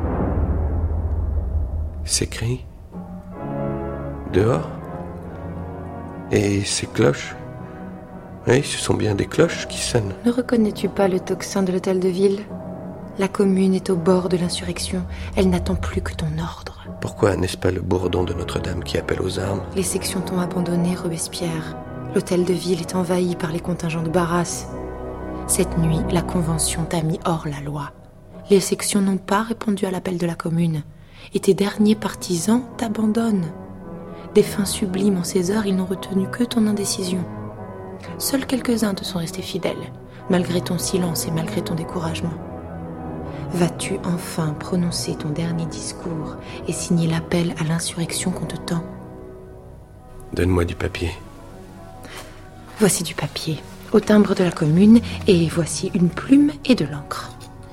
Ces cris? Dehors? Et ces cloches? Oui, ce sont bien des cloches qui sonnent. Ne reconnais-tu pas le tocsin de l'hôtel de ville? La commune est au bord de l'insurrection. Elle n'attend plus que ton ordre. Pourquoi n'est-ce pas le bourdon de Notre-Dame qui appelle aux armes? Les sections t'ont abandonné, Robespierre. L'hôtel de ville est envahi par les contingents de Barras. Cette nuit, la Convention t'a mis hors la loi. Les sections n'ont pas répondu à l'appel de la commune. Et tes derniers partisans t'abandonnent. Des fins sublimes en ces heures, ils n'ont retenu que ton indécision. Seuls quelques-uns te sont restés fidèles, malgré ton silence et malgré ton découragement. Vas-tu enfin prononcer ton dernier discours et signer l'appel à l'insurrection qu'on te tend? Donne-moi du papier. Voici du papier, au timbre de la commune, et voici une plume et de l'encre.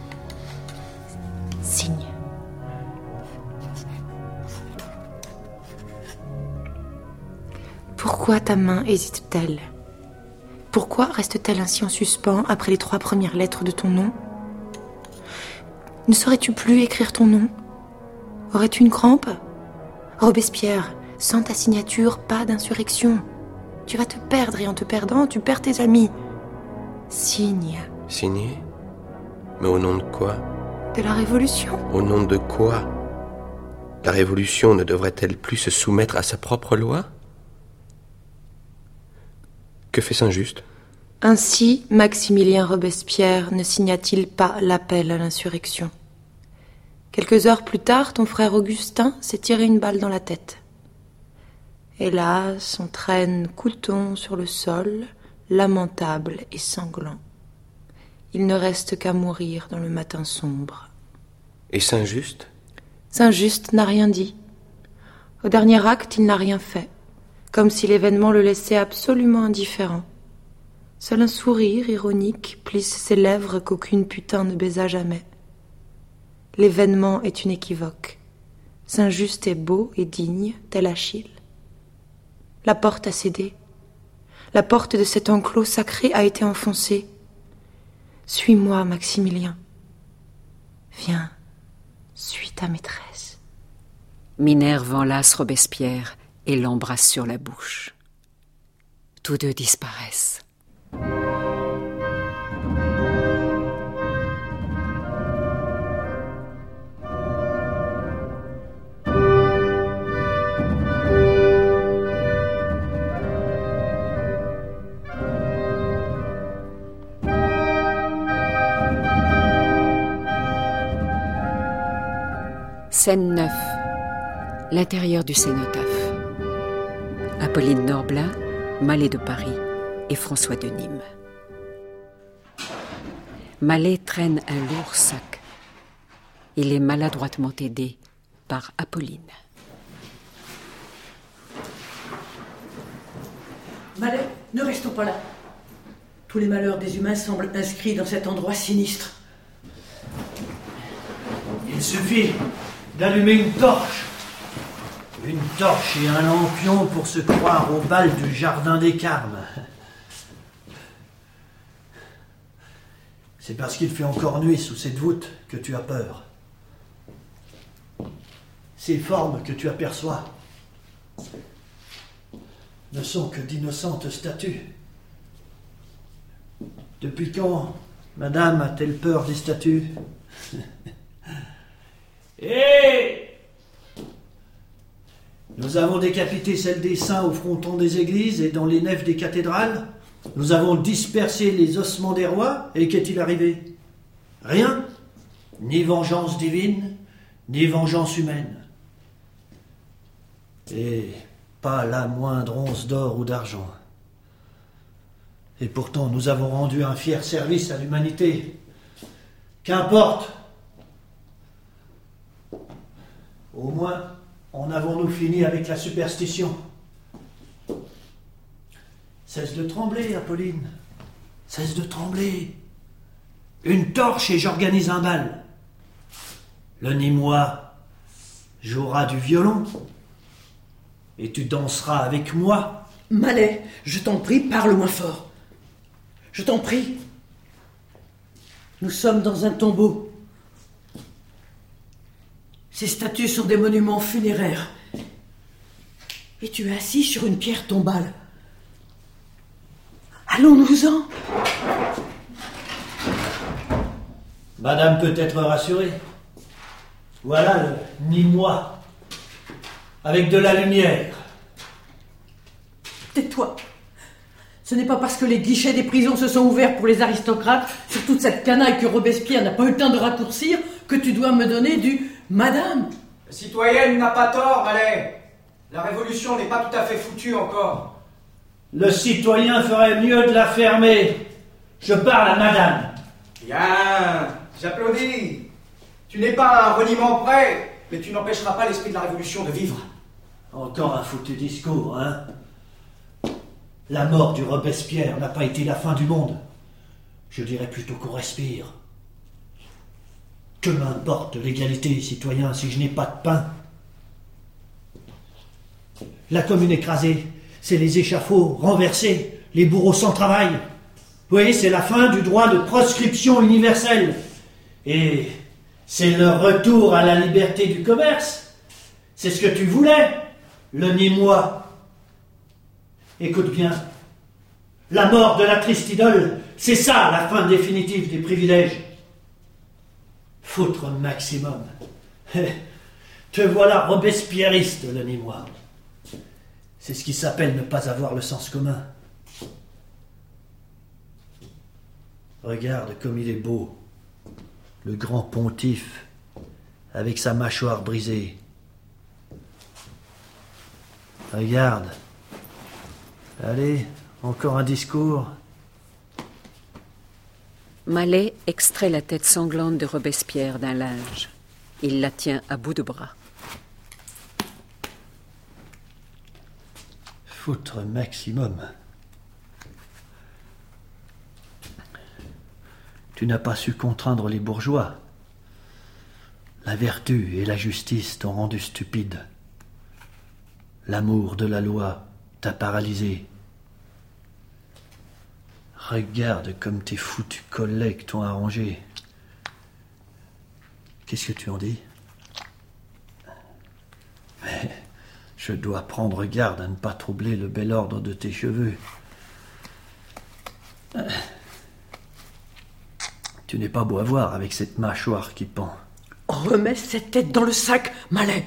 Signe. Pourquoi ta main hésite-t-elle? Pourquoi reste-t-elle ainsi en suspens après les trois premières lettres de ton nom? Ne saurais-tu plus écrire ton nom? Aurais-tu une crampe? Robespierre, sans ta signature, pas d'insurrection. Tu vas te perdre et en te perdant, tu perds tes amis. Signe. Signer? Mais au nom de quoi? De la Révolution. Au nom de quoi? La Révolution ne devrait-elle plus se soumettre à sa propre loi? Que fait Saint-Just? Ainsi, Maximilien Robespierre ne signa-t-il pas l'appel à l'insurrection. Quelques heures plus tard, ton frère Augustin s'est tiré une balle dans la tête. Hélas, on traîne couton sur le sol, lamentable et sanglant. Il ne reste qu'à mourir dans le matin sombre. Et Saint-Just? Saint-Just n'a rien dit. Au dernier acte, il n'a rien fait, comme si l'événement le laissait absolument indifférent. Seul un sourire ironique plisse ses lèvres qu'aucune putain ne baisa jamais. L'événement est une équivoque. Saint-Just est beau et digne, tel Achille. La porte a cédé. La porte de cet enclos sacré a été enfoncée. Suis-moi, Maximilien. Viens, suis ta maîtresse. Minerve enlace Robespierre et l'embrasse sur la bouche. Tous deux disparaissent. Scène neuf. L'intérieur du cénotaphe. Apolline Norblin, Mallet de Paris et François de Nîmes. Mallet traîne un lourd sac. Il est maladroitement aidé par Apolline. Mallet, ne restons pas là. Tous les malheurs des humains semblent inscrits dans cet endroit sinistre. Il suffit d'allumer une torche. Une torche et un lampion pour se croire au bal du jardin des Carmes. C'est parce qu'il fait encore nuit sous cette voûte que tu as peur. Ces formes que tu aperçois ne sont que d'innocentes statues. Depuis quand, madame, a-t-elle peur des statues? Hé! Nous avons décapité celles des saints au fronton des églises et dans les nefs des cathédrales. Nous avons dispersé les ossements des rois, et qu'est-il arrivé? Rien. Ni vengeance divine, ni vengeance humaine. Et pas la moindre once d'or ou d'argent. Et pourtant, nous avons rendu un fier service à l'humanité. Qu'importe. Au moins, en avons-nous fini avec la superstition. Cesse de trembler, Apolline. Cesse de trembler. Une torche et j'organise un bal. Le Nîmois jouera du violon. Et tu danseras avec moi. Malais, je t'en prie, parle moins fort. Je t'en prie. Nous sommes dans un tombeau. Ces statues sont des monuments funéraires. Et tu es assis sur une pierre tombale. Allons-nous-en. Madame peut être rassurée. Voilà le Nîmois, avec de la lumière. Tais-toi. Ce n'est pas parce que les guichets des prisons se sont ouverts pour les aristocrates, sur toute cette canaille que Robespierre n'a pas eu le temps de raccourcir, que tu dois me donner du « Madame ». La citoyenne n'a pas tort, Malais. La révolution n'est pas tout à fait foutue encore. Le citoyen ferait mieux de la fermer. Je parle à madame. Bien, j'applaudis. Tu n'es pas un reniement près, mais tu n'empêcheras pas l'esprit de la révolution de vivre. Encore un foutu discours, hein? La mort du Robespierre n'a pas été la fin du monde. Je dirais plutôt qu'on respire. Que m'importe l'égalité, citoyen, si je n'ai pas de pain? La commune écrasée, c'est les échafauds renversés, les bourreaux sans travail. Oui, c'est la fin du droit de proscription universelle. Et c'est le retour à la liberté du commerce. C'est ce que tu voulais, le Nîmois. Écoute bien, la mort de la triste idole, c'est ça la fin définitive des privilèges. Foutre maximum. Te voilà robespierriste, le Nîmois. C'est ce qui s'appelle ne pas avoir le sens commun. Regarde comme il est beau, le grand pontife, avec sa mâchoire brisée. Regarde. Allez, encore un discours. Malais extrait la tête sanglante de Robespierre d'un linge. Il la tient à bout de bras. Foutre maximum. Tu n'as pas su contraindre les bourgeois. La vertu et la justice t'ont rendu stupide. L'amour de la loi t'a paralysé. Regarde comme tes foutus collègues t'ont arrangé. Qu'est-ce que tu en dis? Mais je dois prendre garde à ne pas troubler le bel ordre de tes cheveux. Tu n'es pas beau à voir avec cette mâchoire qui pend. Remets cette tête dans le sac, Malais.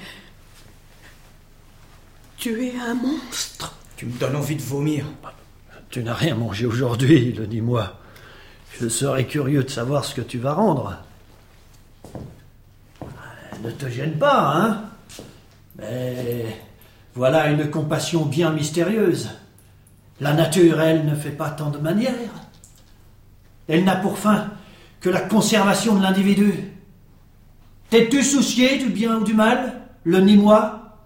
Tu es un monstre. Tu me donnes envie de vomir. Tu n'as rien mangé aujourd'hui, le dis-moi. Je serais curieux de savoir ce que tu vas rendre. Ne te gêne pas, hein? Mais voilà une compassion bien mystérieuse. La nature, elle, ne fait pas tant de manières. Elle n'a pour fin que la conservation de l'individu. T'es-tu soucié du bien ou du mal, le Nîmois,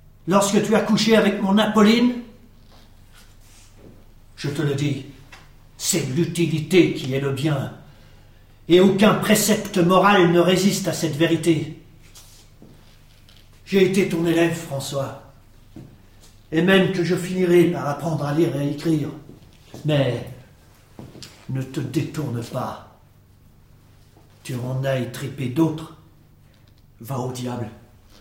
lorsque tu as couché avec mon Apolline? Je te le dis, C'est l'utilité qui est le bien. Et aucun précepte moral ne résiste à cette vérité. J'ai été ton élève, François. Et même que je finirai par apprendre à lire et à écrire. Mais ne te détourne pas. Tu en as étripé d'autres. Va au diable.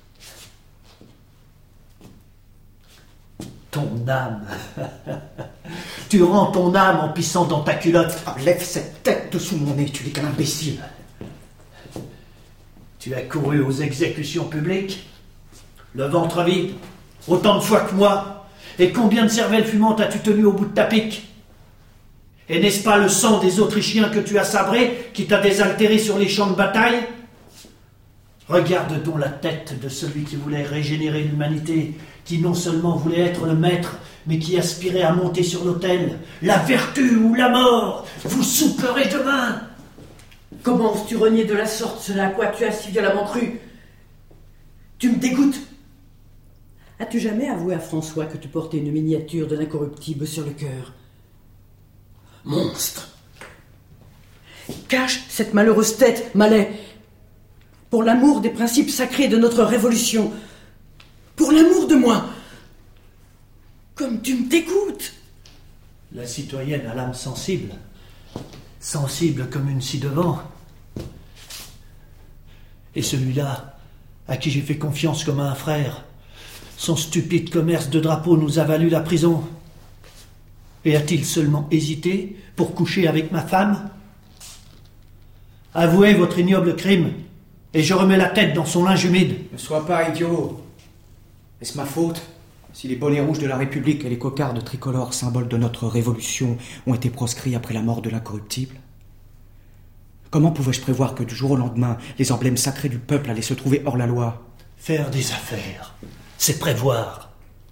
Ton âme. Tu rends ton âme en pissant dans ta culotte. Ah, lève cette tête de sous mon nez, tu n'es qu'un imbécile. Tu as couru aux exécutions publiques, le ventre vide, autant de fois que moi. Et combien de cervelles fumantes as-tu tenu au bout de ta pique? Et n'est-ce pas le sang des Autrichiens que tu as sabré qui t'a désaltéré sur les champs de bataille? Regarde donc la tête de celui qui voulait régénérer l'humanité, qui non seulement voulait être le maître, mais qui aspirait à monter sur l'autel. La vertu ou la mort, vous souperez demain. Comment oses-tu renier de la sorte ce à quoi tu as si violemment cru? Tu me dégoûtes. As-tu jamais avoué à François que tu portais une miniature de l'incorruptible sur le cœur? Monstre! Cache cette malheureuse tête, Malais, pour l'amour des principes sacrés de notre révolution, pour l'amour de moi. Comme tu me dégoûtes. La citoyenne a l'âme sensible, sensible comme une scie de vent. Et celui-là, à qui j'ai fait confiance comme à un frère, son stupide commerce de drapeaux nous a valu la prison. Et a-t-il seulement hésité pour coucher avec ma femme? Avouez votre ignoble crime, et je remets la tête dans son linge humide. Ne sois pas idiot. Est-ce ma faute si les bonnets rouges de la République et les cocardes tricolores, symboles de notre révolution, ont été proscrits après la mort de l'incorruptible? Comment pouvais-je prévoir que du jour au lendemain, les emblèmes sacrés du peuple allaient se trouver hors la loi? Faire des affaires, c'est prévoir.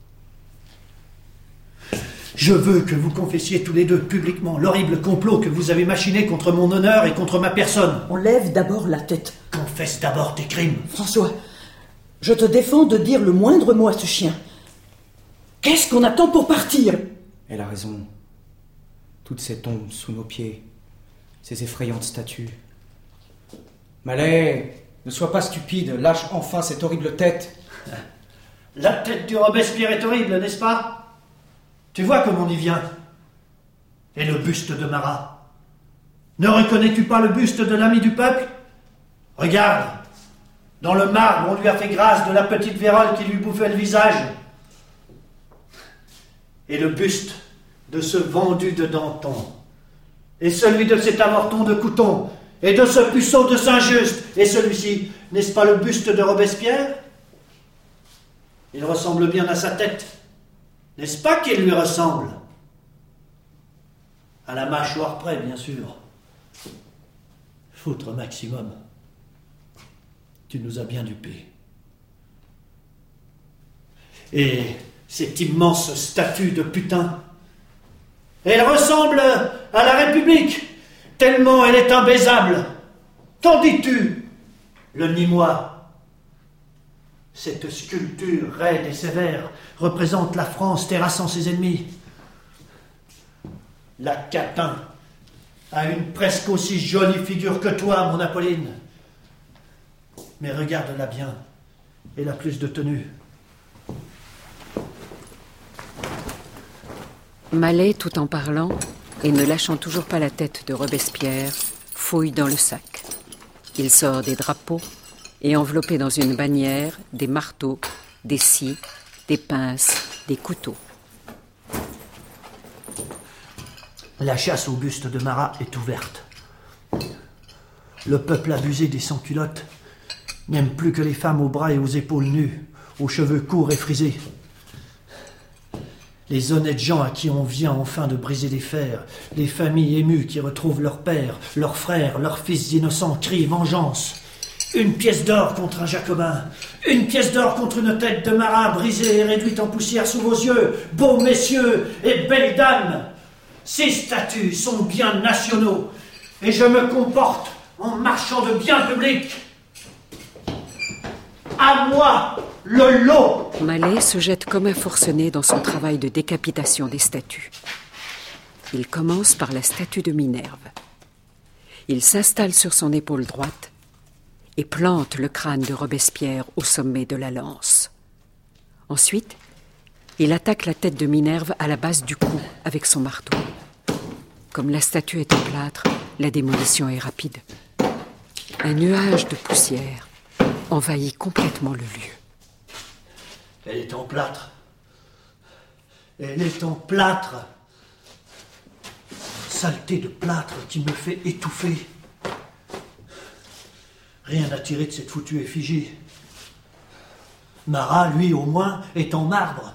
Je veux que vous confessiez tous les deux publiquement l'horrible complot que vous avez machiné contre mon honneur et contre ma personne. Enlève d'abord la tête. Confesse d'abord tes crimes. François, je te défends de dire le moindre mot à ce chien. Qu'est-ce qu'on attend pour partir? Elle a raison. Toutes ces tombes sous nos pieds, ces effrayantes statues. Malais, ne sois pas stupide, lâche enfin cette horrible tête. La tête du Robespierre est horrible, n'est-ce pas? Tu vois comme on y vient. Et le buste de Marat. Ne reconnais-tu pas le buste de l'ami du peuple? Regarde, dans le marbre, on lui a fait grâce de la petite vérole qui lui bouffait le visage. Et le buste de ce vendu de Danton, et celui de cet avorton de Couton, et de ce puceau de Saint-Just, et celui-ci, n'est-ce pas le buste de Robespierre? Il ressemble bien à sa tête. N'est-ce pas qu'il lui ressemble? À la mâchoire près, bien sûr. Foutre maximum. Tu nous as bien dupés. Et cette immense statue de putain, elle ressemble à la République, tellement elle est imbaisable. Qu'en dis-tu, le Nîmois? Cette sculpture raide et sévère représente la France terrassant ses ennemis. La Catin a une presque aussi jolie figure que toi, mon Apolline. Mais regarde-la bien, elle a plus de tenue. Malais, tout en parlant, et ne lâchant toujours pas la tête de Robespierre, fouille dans le sac. Il sort des drapeaux, et enveloppé dans une bannière, des marteaux, des scies, des pinces, des couteaux. La chasse au buste de Marat est ouverte. Le peuple abusé des sans-culottes n'aime plus que les femmes aux bras et aux épaules nues, aux cheveux courts et frisés. Les honnêtes gens à qui on vient enfin de briser les fers, les familles émues qui retrouvent leur père, leurs frères, leurs fils innocents crient vengeance. Une pièce d'or contre un jacobin, une pièce d'or contre une tête de Marat brisée et réduite en poussière sous vos yeux, beaux messieurs et belles dames. Ces statuts sont biens nationaux, et je me comporte en marchand de biens publics. À moi, le lot. Malais se jette comme un forcené dans son travail de décapitation des statues. Il commence par la statue de Minerve. Il s'installe sur son épaule droite et plante le crâne de Robespierre au sommet de la lance. Ensuite, il attaque la tête de Minerve à la base du cou avec son marteau. Comme la statue est en plâtre, la démolition est rapide. Un nuage de poussière envahit complètement le lieu. Elle est en plâtre. Elle est en plâtre. Saleté de plâtre qui me fait étouffer. Rien à tirer de cette foutue effigie. Marat, lui, au moins, est en marbre.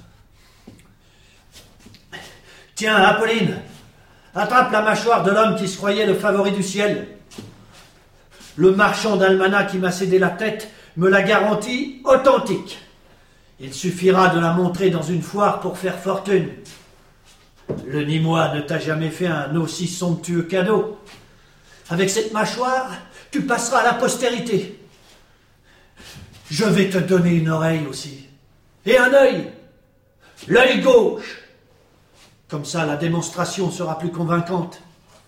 Tiens, Apolline, attrape la mâchoire de l'homme qui se croyait le favori du ciel. Le marchand d'almanach qui m'a cédé la tête me l'a garantie authentique. Il suffira de la montrer dans une foire pour faire fortune. Le Nîmois ne t'a jamais fait un aussi somptueux cadeau. Avec cette mâchoire, tu passeras à la postérité. Je vais te donner une oreille aussi. Et un œil. L'œil gauche. Comme ça, la démonstration sera plus convaincante.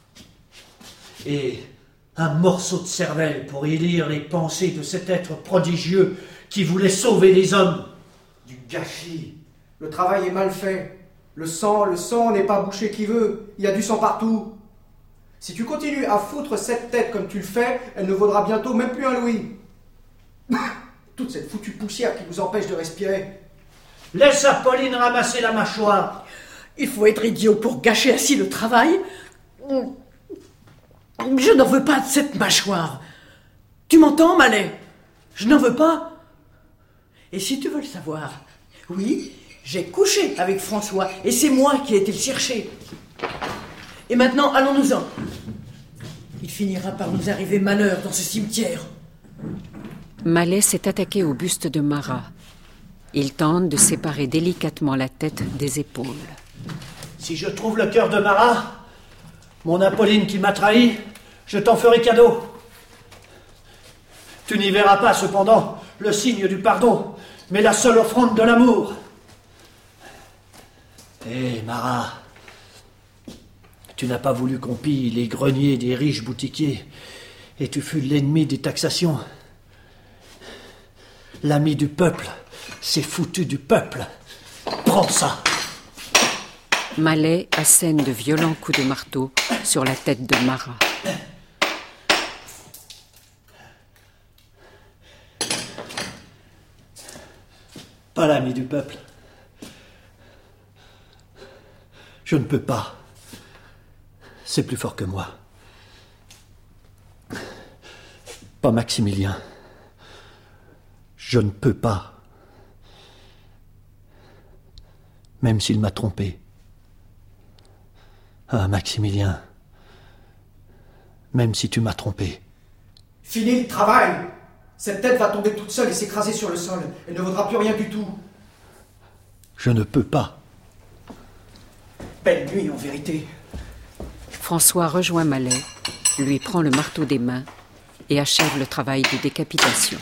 Et un morceau de cervelle pour y lire les pensées de cet être prodigieux qui voulait sauver les hommes. Du gâchis. Le travail est mal fait. Le sang, le sang n'est pas bouché qui veut. Il y a du sang partout. Si tu continues à foutre cette tête comme tu le fais, elle ne vaudra bientôt même plus un louis. Toute cette foutue poussière qui vous empêche de respirer. Laisse Apolline ramasser la mâchoire. Il faut être idiot pour gâcher ainsi le travail. Je n'en veux pas de cette mâchoire. Tu m'entends, Malais? Je n'en veux pas. Et si tu veux le savoir, oui, j'ai couché avec François et c'est moi qui ai été le chercher. Et maintenant, allons-nous-en. Il finira par nous arriver malheur dans ce cimetière. Malais s'est attaqué au buste de Marat. Il tente de séparer délicatement la tête des épaules. Si je trouve le cœur de Marat, mon Apolline qui m'a trahi, je t'en ferai cadeau. Tu n'y verras pas, cependant, le signe du pardon, mais la seule offrande de l'amour. Hé, Marat, tu n'as pas voulu qu'on pille les greniers des riches boutiquiers, et tu fus l'ennemi des taxations. L'ami du peuple, c'est foutu du peuple. Prends ça. Malais assène de violents coups de marteau sur la tête de Marat. Pas l'ami du peuple. Je ne peux pas. C'est plus fort que moi. Pas Maximilien. Je ne peux pas. Même s'il m'a trompé. Ah, Maximilien. Même si tu m'as trompé. Fini le travail. Cette tête va tomber toute seule et s'écraser sur le sol. Elle ne vaudra plus rien du tout. Je ne peux pas. Belle nuit, en vérité. François rejoint Malais, lui prend le marteau des mains et achève le travail de décapitation.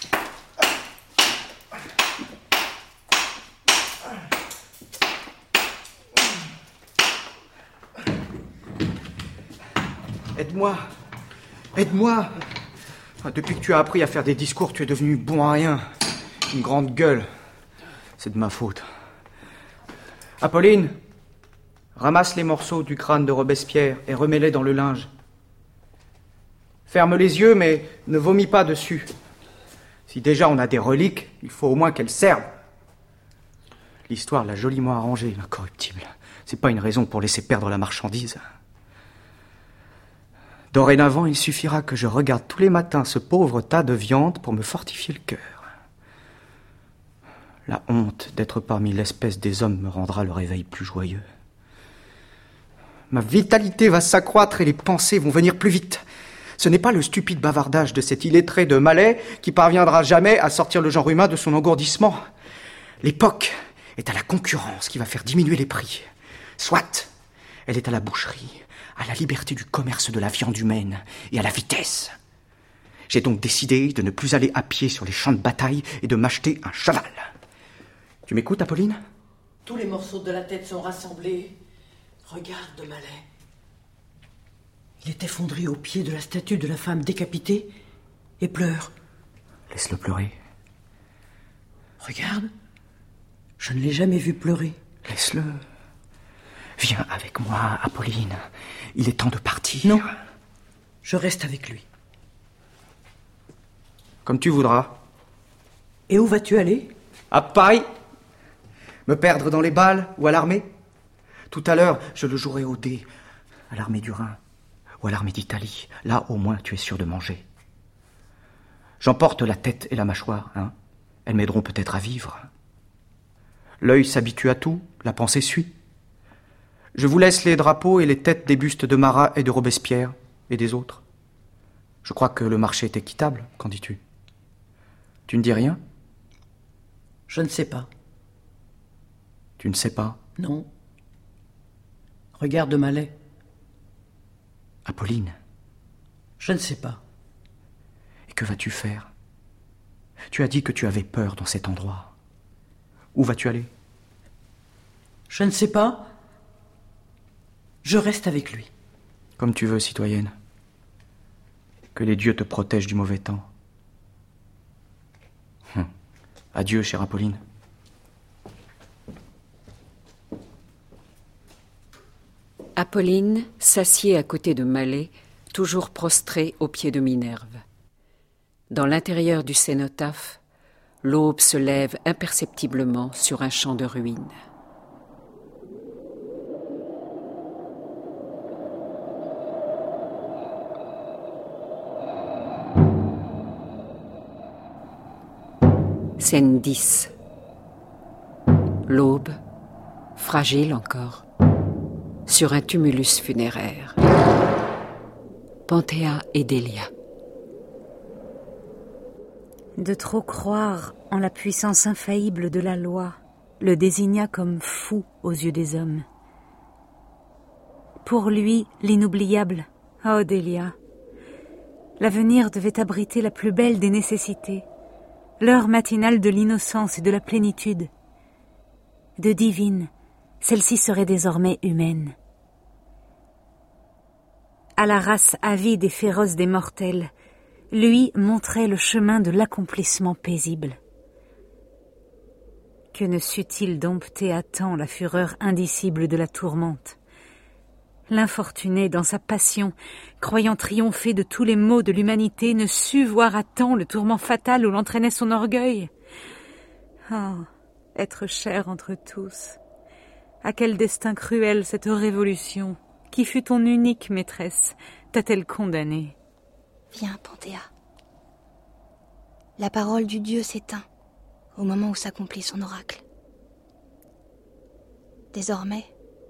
Aide-moi. Aide-moi. Depuis que tu as appris à faire des discours, tu es devenu bon à rien. Une grande gueule. C'est de ma faute. Apolline, ramasse les morceaux du crâne de Robespierre et remets-les dans le linge. Ferme les yeux, mais ne vomis pas dessus. Si déjà on a des reliques, il faut au moins qu'elles servent. L'histoire l'a joliment arrangée, l'incorruptible. C'est pas une raison pour laisser perdre la marchandise. Dorénavant, il suffira que je regarde tous les matins ce pauvre tas de viande pour me fortifier le cœur. La honte d'être parmi l'espèce des hommes me rendra le réveil plus joyeux. Ma vitalité va s'accroître et les pensées vont venir plus vite. Ce n'est pas le stupide bavardage de cet illettré de Malais qui parviendra jamais à sortir le genre humain de son engourdissement. L'époque est à la concurrence qui va faire diminuer les prix. Soit, elle est à la boucherie, à la liberté du commerce de la viande humaine et à la vitesse. J'ai donc décidé de ne plus aller à pied sur les champs de bataille et de m'acheter un cheval. Tu m'écoutes, Apolline ? Tous les morceaux de la tête sont rassemblés. Regarde, Malais. Il est effondré au pied de la statue de la femme décapitée et pleure. Laisse-le pleurer. Regarde. Je ne l'ai jamais vu pleurer. Laisse-le. Viens avec moi, Apolline. Il est temps de partir. Non. Je reste avec lui. Comme tu voudras. Et où vas-tu aller? À Paris. Me perdre dans les balles ou à l'armée. Tout à l'heure, je le jouerai au dé. À l'armée du Rhin. Ou à l'armée d'Italie. Là, au moins, tu es sûr de manger. J'emporte la tête et la mâchoire, hein. Elles m'aideront peut-être à vivre. L'œil s'habitue à tout, la pensée suit. Je vous laisse les drapeaux et les têtes des bustes de Marat et de Robespierre et des autres. Je crois que le marché est équitable, qu'en dis-tu? Tu ne dis rien? Je ne sais pas. Tu ne sais pas? Non. Regarde Malais. Apolline. Je ne sais pas. Et que vas-tu faire? Tu as dit que tu avais peur dans cet endroit. Où vas-tu aller? Je ne sais pas. Je reste avec lui. Comme tu veux, citoyenne. Que les dieux te protègent du mauvais temps. Hum. Adieu, chère Apolline. Apolline s'assied à côté de Malais, toujours prostré aux pieds de Minerve. Dans l'intérieur du cénotaphe, l'aube se lève imperceptiblement sur un champ de ruines. Scène dix. L'aube, fragile encore, sur un tumulus funéraire. Panthéa et Délia. De trop croire en la puissance infaillible de la loi le désigna comme fou aux yeux des hommes. Pour lui, l'inoubliable, oh Délia, l'avenir devait abriter la plus belle des nécessités, l'heure matinale de l'innocence et de la plénitude. De divine, celle-ci serait désormais humaine. À la race avide et féroce des mortels, lui montrait le chemin de l'accomplissement paisible. Que ne sut-il dompter à temps la fureur indicible de la tourmente? L'infortuné, dans sa passion, croyant triompher de tous les maux de l'humanité, ne sut voir à temps le tourment fatal où l'entraînait son orgueil. Oh, être cher entre tous! À quel destin cruel cette révolution, qui fut ton unique maîtresse, t'a-t-elle condamnée? Viens, Panthéa. La parole du Dieu s'éteint au moment où s'accomplit son oracle. Désormais,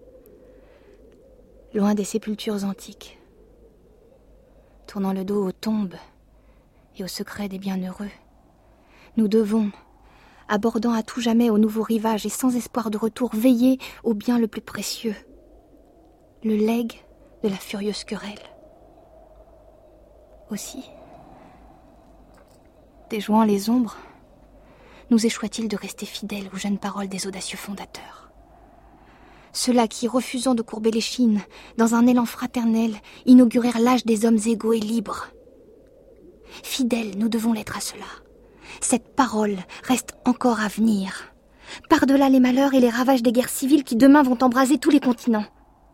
loin des sépultures antiques, tournant le dos aux tombes et aux secrets des bienheureux, nous devons, abordant à tout jamais au nouveau rivage et sans espoir de retour, veiller au bien le plus précieux, le legs de la furieuse querelle. Aussi, déjouant les ombres, nous échoit-il de rester fidèles aux jeunes paroles des audacieux fondateurs. Ceux-là qui, refusant de courber l'échine, dans un élan fraternel, inaugurèrent l'âge des hommes égaux et libres. Fidèles, nous devons l'être à cela. Cette parole reste encore à venir, par-delà les malheurs et les ravages des guerres civiles qui demain vont embraser tous les continents.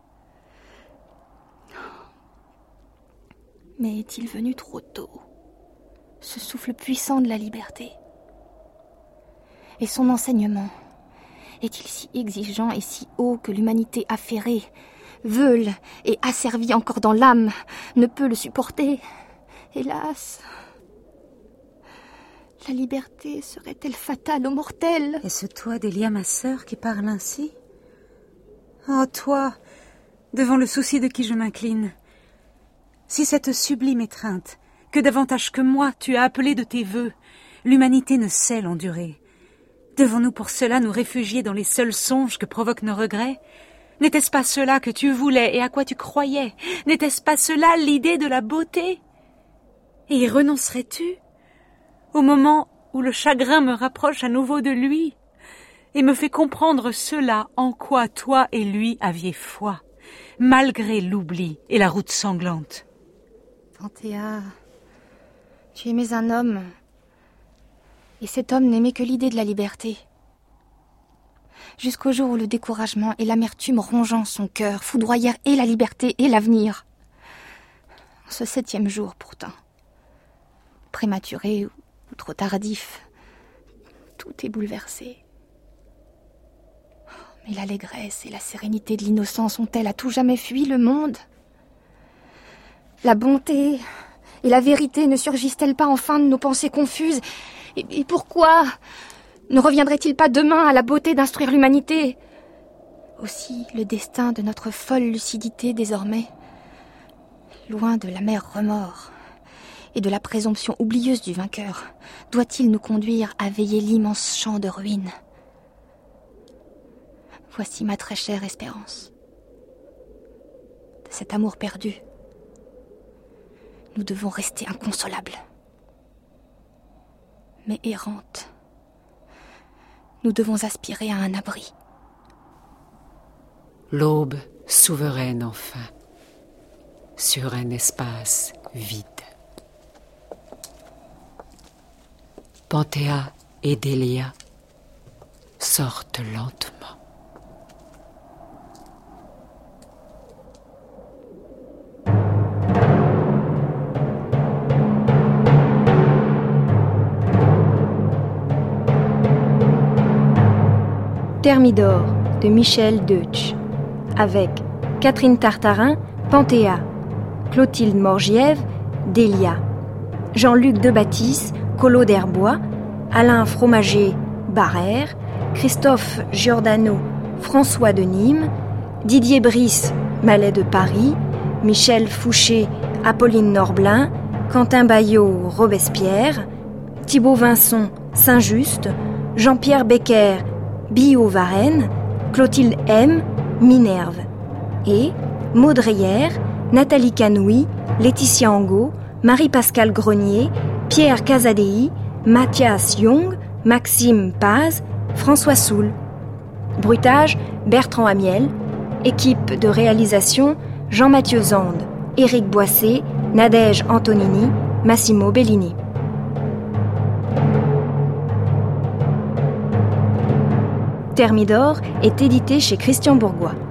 Mais est-il venu trop tôt, ce souffle puissant de la liberté? Et son enseignement est-il si exigeant et si haut que l'humanité affairée, veule et asservie encore dans l'âme, ne peut le supporter? Hélas, la liberté serait-elle fatale aux mortels? Est-ce toi, Délia, ma sœur, qui parle ainsi? Oh, toi, devant le souci de qui je m'incline, si cette sublime étreinte, que davantage que moi tu as appelée de tes vœux, l'humanité ne sait l'endurer, devons-nous pour cela nous réfugier dans les seuls songes que provoquent nos regrets? N'était-ce pas cela que tu voulais et à quoi tu croyais? N'était-ce pas cela l'idée de la beauté? Et y renoncerais-tu au moment où le chagrin me rapproche à nouveau de lui et me fait comprendre cela en quoi toi et lui aviez foi, malgré l'oubli et la route sanglante. Panthéa, tu aimais un homme, et cet homme n'aimait que l'idée de la liberté. Jusqu'au jour où le découragement et l'amertume rongeant son cœur foudroyèrent et la liberté et l'avenir. En ce septième jour pourtant, prématuré ou trop tardif, tout est bouleversé. Mais l'allégresse et la sérénité de l'innocence ont-elles à tout jamais fui le monde? La bonté et la vérité ne surgissent-elles pas enfin de nos pensées confuses? Et, et pourquoi ne reviendrait-il pas demain à la beauté d'instruire l'humanité? Aussi le destin de notre folle lucidité désormais, loin de l'amère remords et de la présomption oublieuse du vainqueur, doit-il nous conduire à veiller l'immense champ de ruines? Voici ma très chère espérance. De cet amour perdu, nous devons rester inconsolables. Mais errantes, nous devons aspirer à un abri. L'aube souveraine enfin, sur un espace vide. Panthéa et Délia sortent lentement. Thermidor de Michel Deutsch, avec Catherine Tartarin, Panthéa, Clotilde Morgiève, Délia, Jean-Luc Debatisse, Collot d'Herbois, Alain Fromager, Barrère, Christophe Giordano, François de Nîmes, Didier Brice, Malais de Paris, Michel Fouché, Apolline Norblin, Quentin Baillot, Robespierre, Thibaut Vinson, Saint-Just, Jean-Pierre Becker, Billaud Varenne, Clotilde M, Minerve, et Maud Dreyer, Nathalie Canoui, Laetitia Angot, Marie-Pascale Grenier, Pierre Casadei, Mathias Young, Maxime Paz, François Soul. Bruitage, Bertrand Amiel. Équipe de réalisation, Jean-Mathieu Zande, Éric Boissé, Nadège Antonini, Massimo Bellini. Thermidor est édité chez Christian Bourgois.